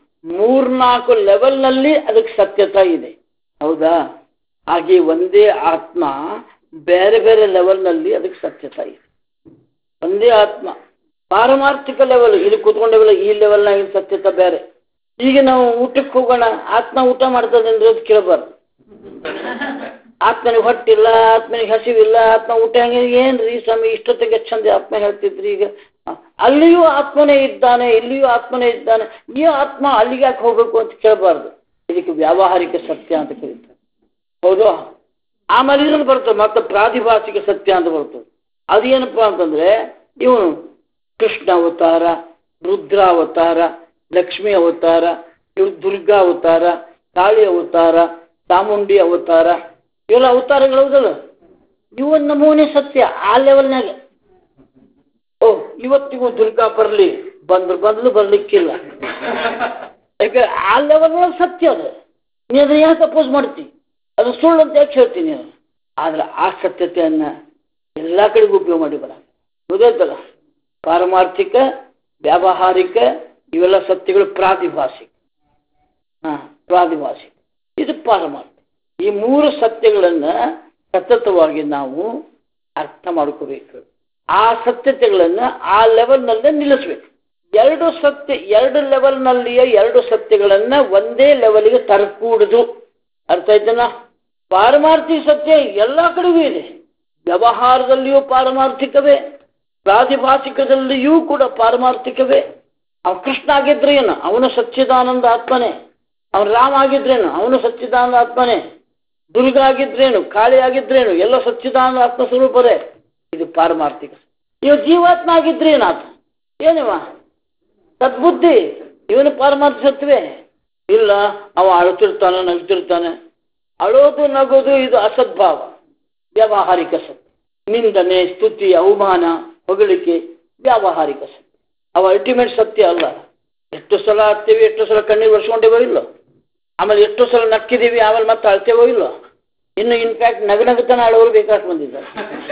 3-4 ಲೆವೆಲ್ನಲ್ಲಿ ಅದಕ್ಕೆ ಸತ್ಯತೆ ಇದೆ, ಹೌದಾ? ಹಾಗೆ ಒಂದೇ ಆತ್ಮ ಬೇರೆ ಬೇರೆ ಲೆವೆಲ್ನಲ್ಲಿ ಅದಕ್ಕೆ ಸತ್ಯತೆ ಇದೆ. ಒಂದೇ ಆತ್ಮ ಪಾರಮಾರ್ಥಿಕ ಲೆವೆಲ್, ಇಲ್ಲಿ ಕೂತ್ಕೊಂಡವೆಲ್ಲ ಈ ಲೆವೆಲ್ನಾಗಿನ ಸತ್ಯತೆ ಬೇರೆ. ಈಗ ನಾವು ಊಟಕ್ಕೆ ಹೋಗೋಣ, ಆತ್ಮ ಊಟ ಮಾಡ್ತದೆ ಅಂದ್ರೆ ಅದು ಕೇಳಬಾರ್ದು. ಆತ್ಮನಿಗೆ ಹೊಟ್ಟಿಲ್ಲ, ಆತ್ಮನಿಗೆ ಹಸಿವಿಲ್ಲ, ಆತ್ಮ ಊಟ ಹಂಗೆ ಏನ್ರಿ ಸ್ವಾಮಿ ಇಷ್ಟೊತ್ತಿಗೆ ಚಂದ ಆತ್ಮ ಹೇಳ್ತಿದ್ರಿ. ಈಗ ಅಲ್ಲಿಯೂ ಆತ್ಮನೇ ಇದ್ದಾನೆ, ಇಲ್ಲಿಯೂ ಆತ್ಮನೇ ಇದ್ದಾನೆ, ಈ ಆತ್ಮ ಅಲ್ಲಿಗೆ ಯಾಕೆ ಹೋಗ್ಬೇಕು ಅಂತ ಕೇಳಬಾರ್ದು. ಇದಕ್ಕೆ ವ್ಯಾವಹಾರಿಕ ಸತ್ಯ ಅಂತ ಕರೀತಾರೆ, ಹೌದು. ಆಮೇಲೆ ಇದ್ರಲ್ಲಿ ಬರ್ತದೆ ಮತ್ತೆ ಪ್ರಾತಿಭಾಸಿಕ ಸತ್ಯ ಅಂತ ಬರ್ತದೆ. ಅದೇನಪ್ಪ ಅಂತಂದ್ರೆ ಇವನು ಕೃಷ್ಣ ಅವತಾರ, ರುದ್ರ ಅವತಾರ, ಲಕ್ಷ್ಮೀ ಅವತಾರ, ಇವು ದುರ್ಗಾ ಅವತಾರ, ಕಾಳಿ ಅವತಾರ, ಚಾಮುಂಡಿ ಅವತಾರ, ಇವೆಲ್ಲ ಅವತಾರಗಳಲ್ಲ. ಇವನ್ ನಮೂನೆ ಸತ್ಯ ಆ ಲೆವೆಲ್ನಾಗ. ಇವತ್ತಿಗೂ ದುರ್ಗಾ ಬರಲಿ ಬಂದ್ಲು ಬರ್ಲಿಕ್ಕಿಲ್ಲ, ಯಾಕೆ ಆ ಲೆವೆಲ್ ಸತ್ಯ ಅದು. ನೀ ಅದನ್ನ ಯಾಕೆ ಅಪೋಸ್ ಮಾಡ್ತಿ? ಅದು ಸುಳ್ಳು ಅಂತ ಯಾಕೆ ಹೇಳ್ತೀನಿ ನಾನು? ಆದ್ರೆ ಆ ಸತ್ಯತೆಯನ್ನ ಎಲ್ಲ ಕಡೆಗೂ ಉಪಯೋಗ ಮಾಡಿ ಬರ ಗೊತ್ತಾಯ್ತಲ್ಲ. ಪಾರಮಾರ್ಥಿಕ, ವ್ಯಾವಹಾರಿಕ ಇವೆಲ್ಲ ಸತ್ಯಗಳು ಪ್ರಾತಿಭಾಸಿಕ. ಪ್ರಾತಿಭಾಸಿಕ, ಇದು ಪಾರಮಾರ್ಥಿಕ. ಈ 3 ಸತ್ಯಗಳನ್ನ ಸತತವಾಗಿ ನಾವು ಅರ್ಥ ಮಾಡ್ಕೋಬೇಕು. ಆ ಸತ್ಯತೆಗಳನ್ನ ಆ ಲೆವೆಲ್ನಲ್ಲೇ ನಿಲ್ಲಿಸ್ಬೇಕು. 2 ಲೆವೆಲ್ನಲ್ಲಿಯ 2 ಸತ್ಯಗಳನ್ನ ಒಂದೇ ಲೆವೆಲ್ಗೆ ತರಕೂಡುದು. ಅರ್ಥ ಆಯ್ತಲ್ಲ? ಪಾರಮಾರ್ಥಿಕ ಸತ್ಯ ಎಲ್ಲ ಕಡೆಗೂ ಇದೆ. ವ್ಯವಹಾರದಲ್ಲಿಯೂ ಪಾರಮಾರ್ಥಿಕವೇ, ಪ್ರಾತಿಭಾಸಿಕದಲ್ಲಿಯೂ ಕೂಡ ಪಾರಮಾರ್ಥಿಕವೇ. ಅವನು ಕೃಷ್ಣ ಆಗಿದ್ರೇನು, ಅವನು ಸಚ್ಚಿದಾನಂದ ಆತ್ಮನೇ. ಅವನು ರಾಮ ಆಗಿದ್ರೇನು, ಅವನು ಸಚ್ಚಿದಾನಂದ ಆತ್ಮನೇ. ದುರ್ಗ ಆಗಿದ್ರೇನು, ಕಾಳಿ ಆಗಿದ್ರೇನು, ಎಲ್ಲ ಸಚ್ಚಿದಾನಂದ ಆತ್ಮ ಸ್ವರೂಪರೇ. ಇದು ಪಾರಮಾರ್ಥಿಕ. ಇವ ಜೀವಾತ್ಮ ಆಗಿದ್ರೇನಾತ ಏನಿವ ಸದ್ಬುದ್ಧಿ, ಇವನು ಪಾರಮಾರ್ಥಿಕ ಸತ್ಯವೇ ಇಲ್ಲ. ಅವ ಅಳುತ್ತಿರ್ತಾನೆ, ನಗ್ತಿರ್ತಾನೆ. ಅಳೋದು ನಗೋದು ಇದು ಅಸದ್ಭಾವ, ವ್ಯಾವಹಾರಿಕ ಸತ್ಯ. ನಿಂದನೆ, ಸ್ತುತಿ, ಅವಮಾನ, ಹೊಗಳಿಕೆ ವ್ಯಾವಹಾರಿಕ ಸತ್ಯ. ಅವ ಅಲ್ಟಿಮೇಟ್ ಸತ್ಯ ಅಲ್ಲ. ಎಷ್ಟು ಸಲ ಅಳ್ತೀವಿ, ಎಷ್ಟು ಸಲ ಕಣ್ಣೀರು ವರ್ಷಕೊಂಡೇವೋ ಇಲ್ಲೋ, ಆಮೇಲೆ ಎಷ್ಟು ಸಲ ನಕ್ಕಿದೀವಿ, ಆಮೇಲೆ ಮತ್ತೆ ಅಳ್ತೇವೋ ಇಲ್ಲೋ. ಇನ್ನು ಇನ್ಫ್ಯಾಕ್ಟ್ ನಗನಗತನ ಅಳೋರು ಬೇಕಾಷ್ಟು ಬಂದಿದ್ದಾರೆ.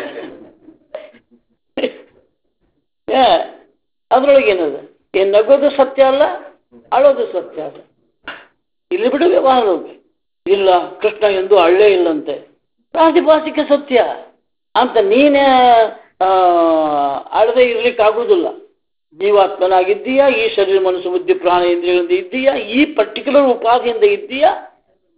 ಅದ್ರೊಳಗೆ ಏನದು? ಏನ್ ನಗೋದು ಸತ್ಯ ಅಲ್ಲ, ಅಳೋದು ಸತ್ಯ ಅಲ್ಲ. ಇಲ್ಲಿ ಬಿಡು ವ್ಯವಹಾರವಾಗಿ ಇಲ್ಲ, ಕೃಷ್ಣ ಎಂದು ಅಳ್ಳೇ ಇಲ್ಲಂತೆ, ಪ್ರಾತಿಭಾಸಿಕ ಸತ್ಯ ಅಂತ ನೀನೇ ಅಳದೆ ಇರ್ಲಿಕ್ಕಾಗುವುದಿಲ್ಲ. ಜೀವಾತ್ಮನಾಗಿದ್ದೀಯಾ, ಈ ಶರೀರ ಮನಸ್ಸು ಬುದ್ಧಿ ಪ್ರಾಣ ಇಂದ್ರಿಯಗಳಿಂದ ಇದ್ದೀಯಾ, ಈ ಪರ್ಟಿಕ್ಯುಲರ್ ಉಪಾಧಿಯಿಂದ ಇದ್ದೀಯಾ,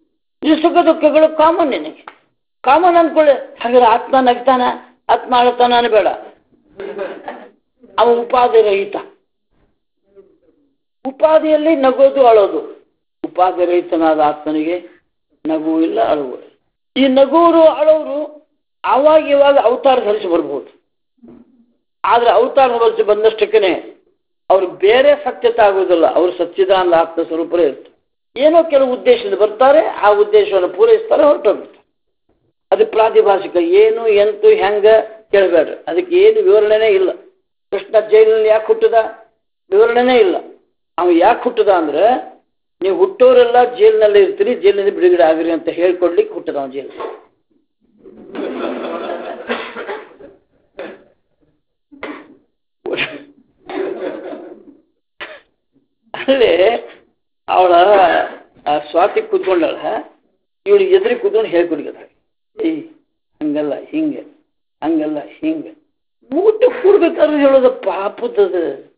ಈ ಸುಖ ದುಃಖಗಳು ಕಾಮನ್ ನಿನಗೆ. ಕಾಮನ್ ಅಂದ್ಕೊಳ್ಳಿ. ಹಾಗಾದ್ರೆ ಆತ್ಮ ನಗ್ತಾನ, ಆತ್ಮ ಆಳ್ತಾನ ಅನ್ಬೇಡ. ಅವ ಉಪಾಧಿ ರಹಿತ. ಉಪಾಧಿಯಲ್ಲಿ ನಗೋದು ಅಳೋದು. ಉಪಾಧಿ ರಹಿತನಾದ ಆತ್ಮನಿಗೆ ನಗು ಇಲ್ಲ, ಅಳುವು. ಈ ನಗುವರು ಅಳೋರು ಆವಾಗ ಇವಾಗ ಅವತಾರ ಧರಿಸಿ ಬರ್ಬೋದು. ಆದ್ರೆ ಅವತಾರ ಧರಿಸಿ ಬಂದಷ್ಟಕ್ಕೇ ಅವ್ರು ಬೇರೆ ಸತ್ಯತೆ ಆಗೋದಿಲ್ಲ. ಅವರು ಸಚ್ಚಿದಾನಂದ ಆತ್ಮ ಸ್ವರೂಪರೇ ಇರ್ತಾರೆ. ಏನೋ ಕೆಲವು ಉದ್ದೇಶದಿಂದ ಬರ್ತಾರೆ, ಆ ಉದ್ದೇಶವನ್ನು ಪೂರೈಸ್ತಾರೆ, ಹೊರಟೋಗ್ತಾರೆ. ಅದು ಪ್ರಾತಿಭಾಷಿಕ. ಏನು ಎಂತು ಹೆಂಗ ಕೇಳಬೇಡ್ರಿ. ಅದಕ್ಕೆ ಏನು ವಿವರಣೆನೇ ಇಲ್ಲ. ಕೃಷ್ಣ ಜೈಲಿನಲ್ಲಿ ಯಾಕೆ ಹುಟ್ಟದ ವಿವರಣೆನೇ ಇಲ್ಲ. ಅವ ಯಾಕೆ ಹುಟ್ಟದ ಅಂದ್ರೆ ನೀವು ಹುಟ್ಟೋರೆಲ್ಲ ಜೈಲಿನಲ್ಲಿ ಇರ್ತೀರಿ, ಜೈಲಿನಲ್ಲಿ ಬಿಡುಗಡೆ ಆಗಿರಿ ಅಂತ ಹೇಳ್ಕೊಡ್ಲಿಕ್ಕೆ ಹುಟ್ಟದ ಅವನ ಜೈಲು. ಅಲ್ಲೇ ಅವಳ ಸ್ವಾತಿ ಕೂತ್ಕೊಂಡಳ, ಇವಳಿಗೆ ಎದುರಿಗೆ ಕೂತ್ಕೊಂಡು ಹೇಳ್ಕೊಡ್ಗದ. ಹಂಗಲ್ಲ ಹಿಂಗೆ, ಹಂಗಲ್ಲ ಹಿಂಗೆ. ಊಟ ಕೂಡ್ಬೇಕಾದ್ರೆ ಹೇಳೋದ ಪಾಪದ.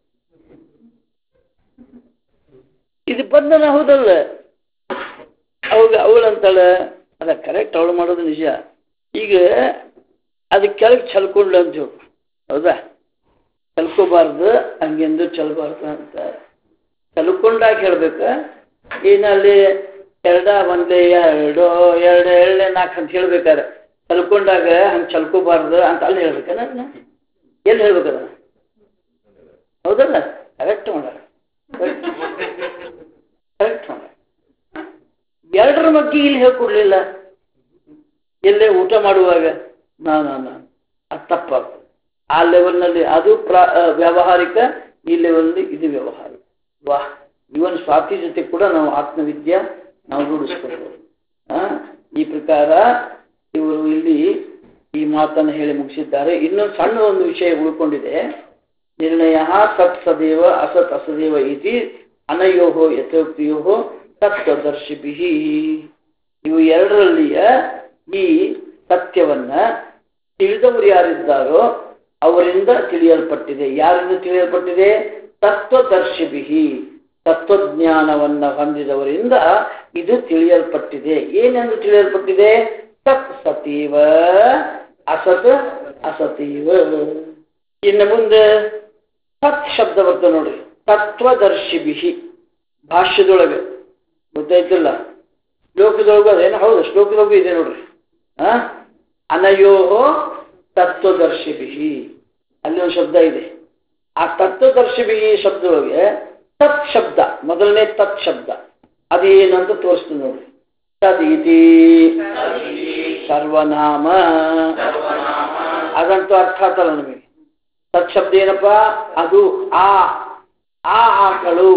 ಇದು ಬಂಧನ ಹೌದಲ್ಲ. ಅವಾಗ ಅವಳಂತಾಳ, ಅದ ಕರೆಕ್ಟ್ ಅವಳು ಮಾಡೋದು ನಿಜ. ಈಗ ಅದು ಕೆಳಗೆ ಚಲ್ಕೊಂಡ್ಲು ಅಂತ ಹೇಳು. ಹೌದಾ? ಚಲ್ಕೋಬಾರ್ದು, ಹಂಗೆಂದು ಚಲ್ಬಾರ್ದು ಅಂತ ಚಲ್ಕೊಂಡಾಗ ಹೇಳ್ಬೇಕ. ಏನಲ್ಲಿ ಒಂದೇ ಎರಡೇ ನಾಲ್ಕು ಅಂತ ಹೇಳ್ಬೇಕಾರೆ ಚಲ್ಕೊಂಡಾಗ ಹಂಗೆ ಚಲ್ಕೋಬಾರ್ದು ಅಂತ ಅಲ್ಲಿ ಹೇಳ್ಬೇಕ. ನನ್ನ ಎಲ್ಲಿ ಹೇಳ್ಬೇಕದ? ಹೌದಲ್ಲ? ಕರೆಕ್ಟ್ ಮಾಡ, ಕರೆಕ್ಟ್ ಮಾಡ. ಎರಡರ ಬಗ್ಗೆ ಇಲ್ಲಿ ಹೇಳ್ಕೊಡ್ಲಿಲ್ಲ. ಎಲ್ಲೇ ಊಟ ಮಾಡುವಾಗ ನಾನು ಅದು ತಪ್ಪಾಗ್ತದೆ. ಆ ಲೆವೆಲ್ನಲ್ಲಿ ಅದು ವ್ಯಾವಹಾರಿಕ, ಈ ಲೆವೆಲ್ನಲ್ಲಿ ಇದು ವ್ಯಾವಹಾರಿಕ. ವಾಹ್! ಇವನ್ ಸ್ವಾತಿ ಜೊತೆ ಕೂಡ ನಾವು ಆತ್ಮವಿದ್ಯೆ ನಾವು ರೂಢಿಸ್ಕೊಳ್ಬೋದು. ಈ ಪ್ರಕಾರ ಇವರು ಇಲ್ಲಿ ಈ ಮಾತನ್ನು ಹೇಳಿ ಮುಗಿಸಿದ್ದಾರೆ. ಇನ್ನೊಂದು ಸಣ್ಣ ಒಂದು ವಿಷಯ ಉಳ್ಕೊಂಡಿದೆ. ನಿರ್ಣಯ ಸತ್ ಸದೇವ ಅಸತ್ ಅಸದೇವ ಇತಿ ಅನಯೋಹೋ ಯಥೋಕ್ತಿಯೋ ತತ್ವದರ್ಶಿಭಿ. ಇವು ಎರಡರಲ್ಲಿಯ ಈ ಸತ್ಯವನ್ನ ತಿಳಿದವರು ಯಾರಿದ್ದಾರೋ ಅವರಿಂದ ತಿಳಿಯಲ್ಪಟ್ಟಿದೆ. ಯಾರಿಂದ ತಿಳಿಯಲ್ಪಟ್ಟಿದೆ? ತತ್ವದರ್ಶಿಭಿ, ತತ್ವಜ್ಞಾನವನ್ನ ಹೊಂದಿದವರಿಂದ ಇದು ತಿಳಿಯಲ್ಪಟ್ಟಿದೆ. ಏನೆಂದು ತಿಳಿಯಲ್ಪಟ್ಟಿದೆ? ಸತ್ ಸತೀವ ಅಸತ್ ಅಸತೀವ. ಇನ್ನು ಮುಂದೆ ಸತ್ ಶಬ್ದ ಬರ್ತದೆ ನೋಡ್ರಿ. ತತ್ವದರ್ಶಿಭಿ ಭಾಷ್ಯದೊಳಗೆ ಗೊತ್ತಾಯ್ತಿಲ್ಲ. ಶ್ಲೋಕದೊಳಗೂ ಅದೇನು? ಹೌದು, ಶ್ಲೋಕದೊಳಗೂ ಇದೆ ನೋಡ್ರಿ. ಅನಯೋಹೋ ತತ್ವದರ್ಶಿಭಿ ಅಲ್ಲಿ ಒಂದು ಶಬ್ದ ಇದೆ. ಆ ತತ್ವದರ್ಶಿಭಿ ಶಬ್ದದೊಳಗೆ ತತ್ ಶಬ್ದ, ಮೊದಲನೇ ತತ್ ಶಬ್ದ ಅದೇನಂತ ತೋರಿಸ್ತೀನಿ ನೋಡ್ರಿ. ತದೀತಿ ಸರ್ವನಾಮ. ಅದಂತೂ ಅರ್ಥ ಆಗ್ತಲ್ಲ ನಮಗೆ. ತತ್ ಶಬ್ದ ಏನಪ್ಪ? ಅದು ಆ ಆಕಳು,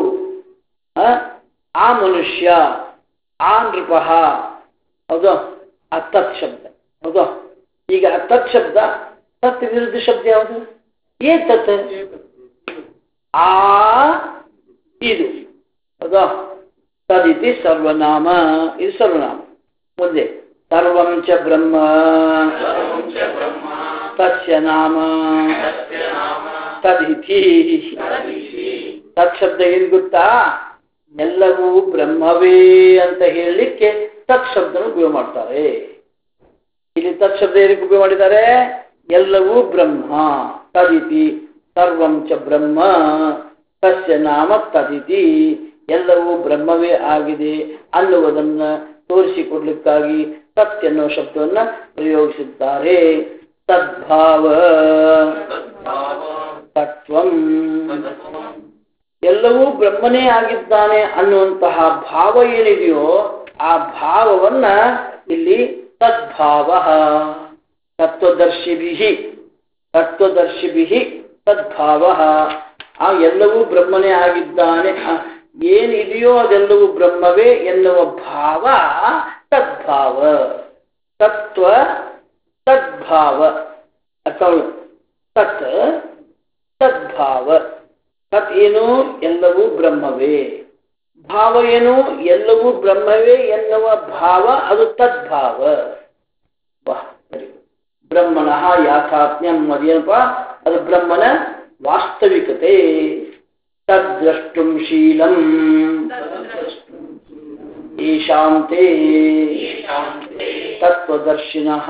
ಆ ಮನುಷ್ಯ, ಆ ನೃಪ. ಹೌದು, ಆ ತತ್ ಶಬ್ದ. ಹೌದು. ಈಗ ಆ ತತ್ ಶಬ್ದ, ತತ್ ವಿರುದ್ಧ ಶಬ್ದ ಯಾವುದು? ಏ ತತ್. ಆ ಇದು. ಹೌದಾ? ತದಿತಿ ಸರ್ವನಾಮ. ಇದು ಸರ್ವನಾಮ. ಮುಂದೆ ಸರ್ವಂ ಚ ಬ್ರಹ್ಮ ತಸ್ಯ ನಾಮ ತದಿತಿ. ತತ್ ಶಬ್ದ ಏನ್ ಗೊತ್ತಾ? ಎಲ್ಲವೂ ಬ್ರಹ್ಮವೇ ಅಂತ ಹೇಳಲಿಕ್ಕೆ ತತ್ ಶಬ್ದನ ಉಪಯೋಗ ಮಾಡ್ತಾರೆ. ಇಲ್ಲಿ ತತ್ ಶಬ್ದ ಏನಕ್ಕೆ ಉಪಯೋಗ ಮಾಡಿದ್ದಾರೆ? ಎಲ್ಲವೂ ಬ್ರಹ್ಮ. ತದಿತಿ ಸರ್ವಂ ಚ ಬ್ರಹ್ಮ ತಸ್ಯ ನಾಮ ತದಿತಿ. ಎಲ್ಲವೂ ಬ್ರಹ್ಮವೇ ಆಗಿದೆ ಅನ್ನುವುದನ್ನ ತೋರಿಸಿಕೊಡ್ಲಿಕ್ಕಾಗಿ ತತ್ ಎನ್ನುವ ಶಬ್ದವನ್ನ ಪ್ರಯೋಗಿಸಿದ್ದಾರೆ. ತದ್ಭಾವ ತತ್ವಂ. ಎಲ್ಲವೂ ಬ್ರಹ್ಮನೇ ಆಗಿದ್ದಾನೆ ಅನ್ನುವಂತಹ ಭಾವ ಏನಿದೆಯೋ ಆ ಭಾವವನ್ನ ಇಲ್ಲಿ ತದ್ಭಾವ. ತತ್ವದರ್ಶಿಭಿ ತತ್ವದರ್ಶಿಭಿ ತದ್ಭಾವ. ಆ ಎಲ್ಲವೂ ಬ್ರಹ್ಮನೇ ಆಗಿದ್ದಾನೆ, ಏನಿದೆಯೋ ಅದೆಲ್ಲವೂ ಬ್ರಹ್ಮವೇ ಎನ್ನುವ ಭಾವ ತದ್ಭಾವ. ತತ್ವ ತದ್ಭಾವ ಅಥವಾ ತತ್ ತದ್ಭಾವ. ತತ್ ಏನು? ಎಲ್ಲವೂ ಬ್ರಹ್ಮವೇ. ಭಾವ ಏನು? ಎಲ್ಲವೂ ಬ್ರಹ್ಮವೇ ಎನ್ನುವ ಭಾವ, ಅದು ತದ್ಭಾವ. ಬ್ರಹ್ಮಣ ಯಾಥಾತ್ಮ್ಯಂ. ಅದೇನಪ್ಪ? ಅದು ಬ್ರಹ್ಮನ ವಾಸ್ತವಿಕತೆ. ತದ್ದ್ರಷ್ಟುಂ ಶೀಲಂ. ईशान्ते तत्त्वदर्शिनः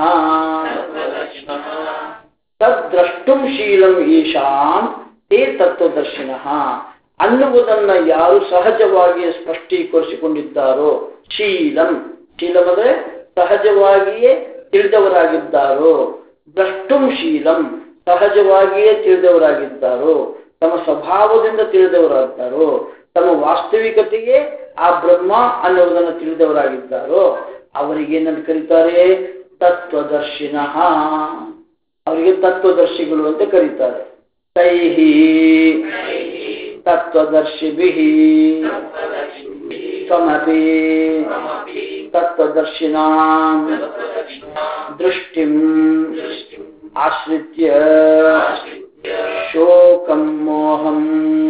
तद्द्रष्टुಂ शीलಂ ಈಶಾನ್ ತೇ ತತ್ವದರ್ಶಿನಃ ಅನ್ನುವುದನ್ನು ಯಾರು ಸಹಜವಾಗಿ ಸ್ಪಷ್ಟೀಕರಿಸಿಕೊಂಡಿದ್ದಾರೋ ಶೀಲಂ ಶೀಲಂ ಅಂದರೆ ಸಹಜವಾಗಿಯೇ ತಿಳಿದವರಾಗಿದ್ದಾರೋ ದ್ರಷ್ಟುಂ ಶೀಲಂ ಸಹಜವಾಗಿಯೇ ತಿಳಿದವರಾಗಿದ್ದಾರೋ ತಮ್ಮ ಸ್ವಭಾವದಿಂದ ತಿಳಿದವರಾಗಿದ್ದಾರೋ ತಮ್ಮ ವಾಸ್ತವಿಕತೆಯೇ ಆ ಬ್ರಹ್ಮ ಅನ್ನುವುದನ್ನು ತಿಳಿದವರಾಗಿದ್ದಾರೋ ಅವರಿಗೇನಂತ ಕರೀತಾರೆ ತತ್ವದರ್ಶಿನಃ ಅವರಿಗೆ ತತ್ವದರ್ಶಿಗಳು ಅಂತ ಕರೀತಾರೆ ತೈಹಿ ತತ್ವದರ್ಶಿಭಿಃ ತ್ವಮಪಿ ತತ್ವದರ್ಶಿನಾಂ ದೃಷ್ಟಿಂ ಆಶ್ರಿತ್ಯ ಶೋಕಂ ಮೋಹಂ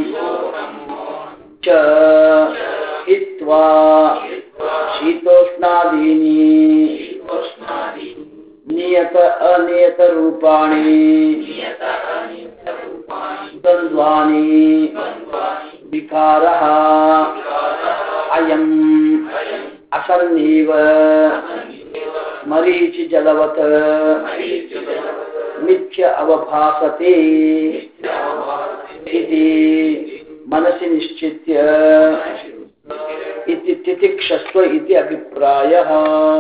ಚ ಹಿತ್ವಾ ಶೀತೋಷ್ಣಾದೀನಿ ನಿಯತ ಅನಿಯತ ರೂಪಾಣಿ ದ್ವಂದ್ವಾನಿ ವಿಕಾರಃ ಅಯಂ ಅಸನ್ನೀವ ಮರೀಚಿ ಜಲವತ್ ಮಿಥ್ಯ ಅವಭಾಸತೆ ಇತಿ ಮನಸಿ ನಿಶ್ಚಿತ್ಯ ಇತಿ ತಿತಿಕ್ಷಸ್ವ ಇತಿ ಅಭಿಪ್ರಾಯಃ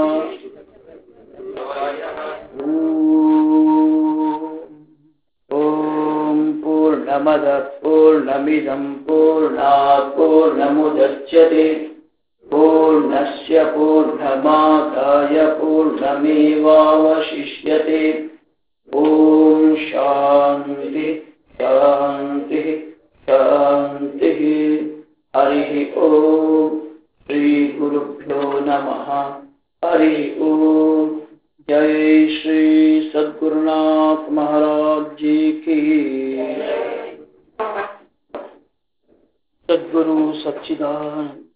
ಓಂ ಪೂರ್ಣಮದಃ ಪೂರ್ಣಮಿದಂ ಪೂರ್ಣಾತ್ ಪೂರ್ಣಮುದಚ್ಯತೆ ಪೂರ್ಣಸ್ಯ ಪೂರ್ಣಮಾದಾಯ ಪೂರ್ಣಮೇವಾವಶಿಷ್ಯತೆ ಓಂ ಶಾಂತಿ ಶಾಂತಿ ಶಾಂತಿ ಹರಿ ಓಂ ಶ್ರೀ ಗುರುಭ್ಯೋ ನಮಃ हरि ओम जय श्री सद्गुरुनाथ महाराज जी की सद्गुरु सच्चिदानंद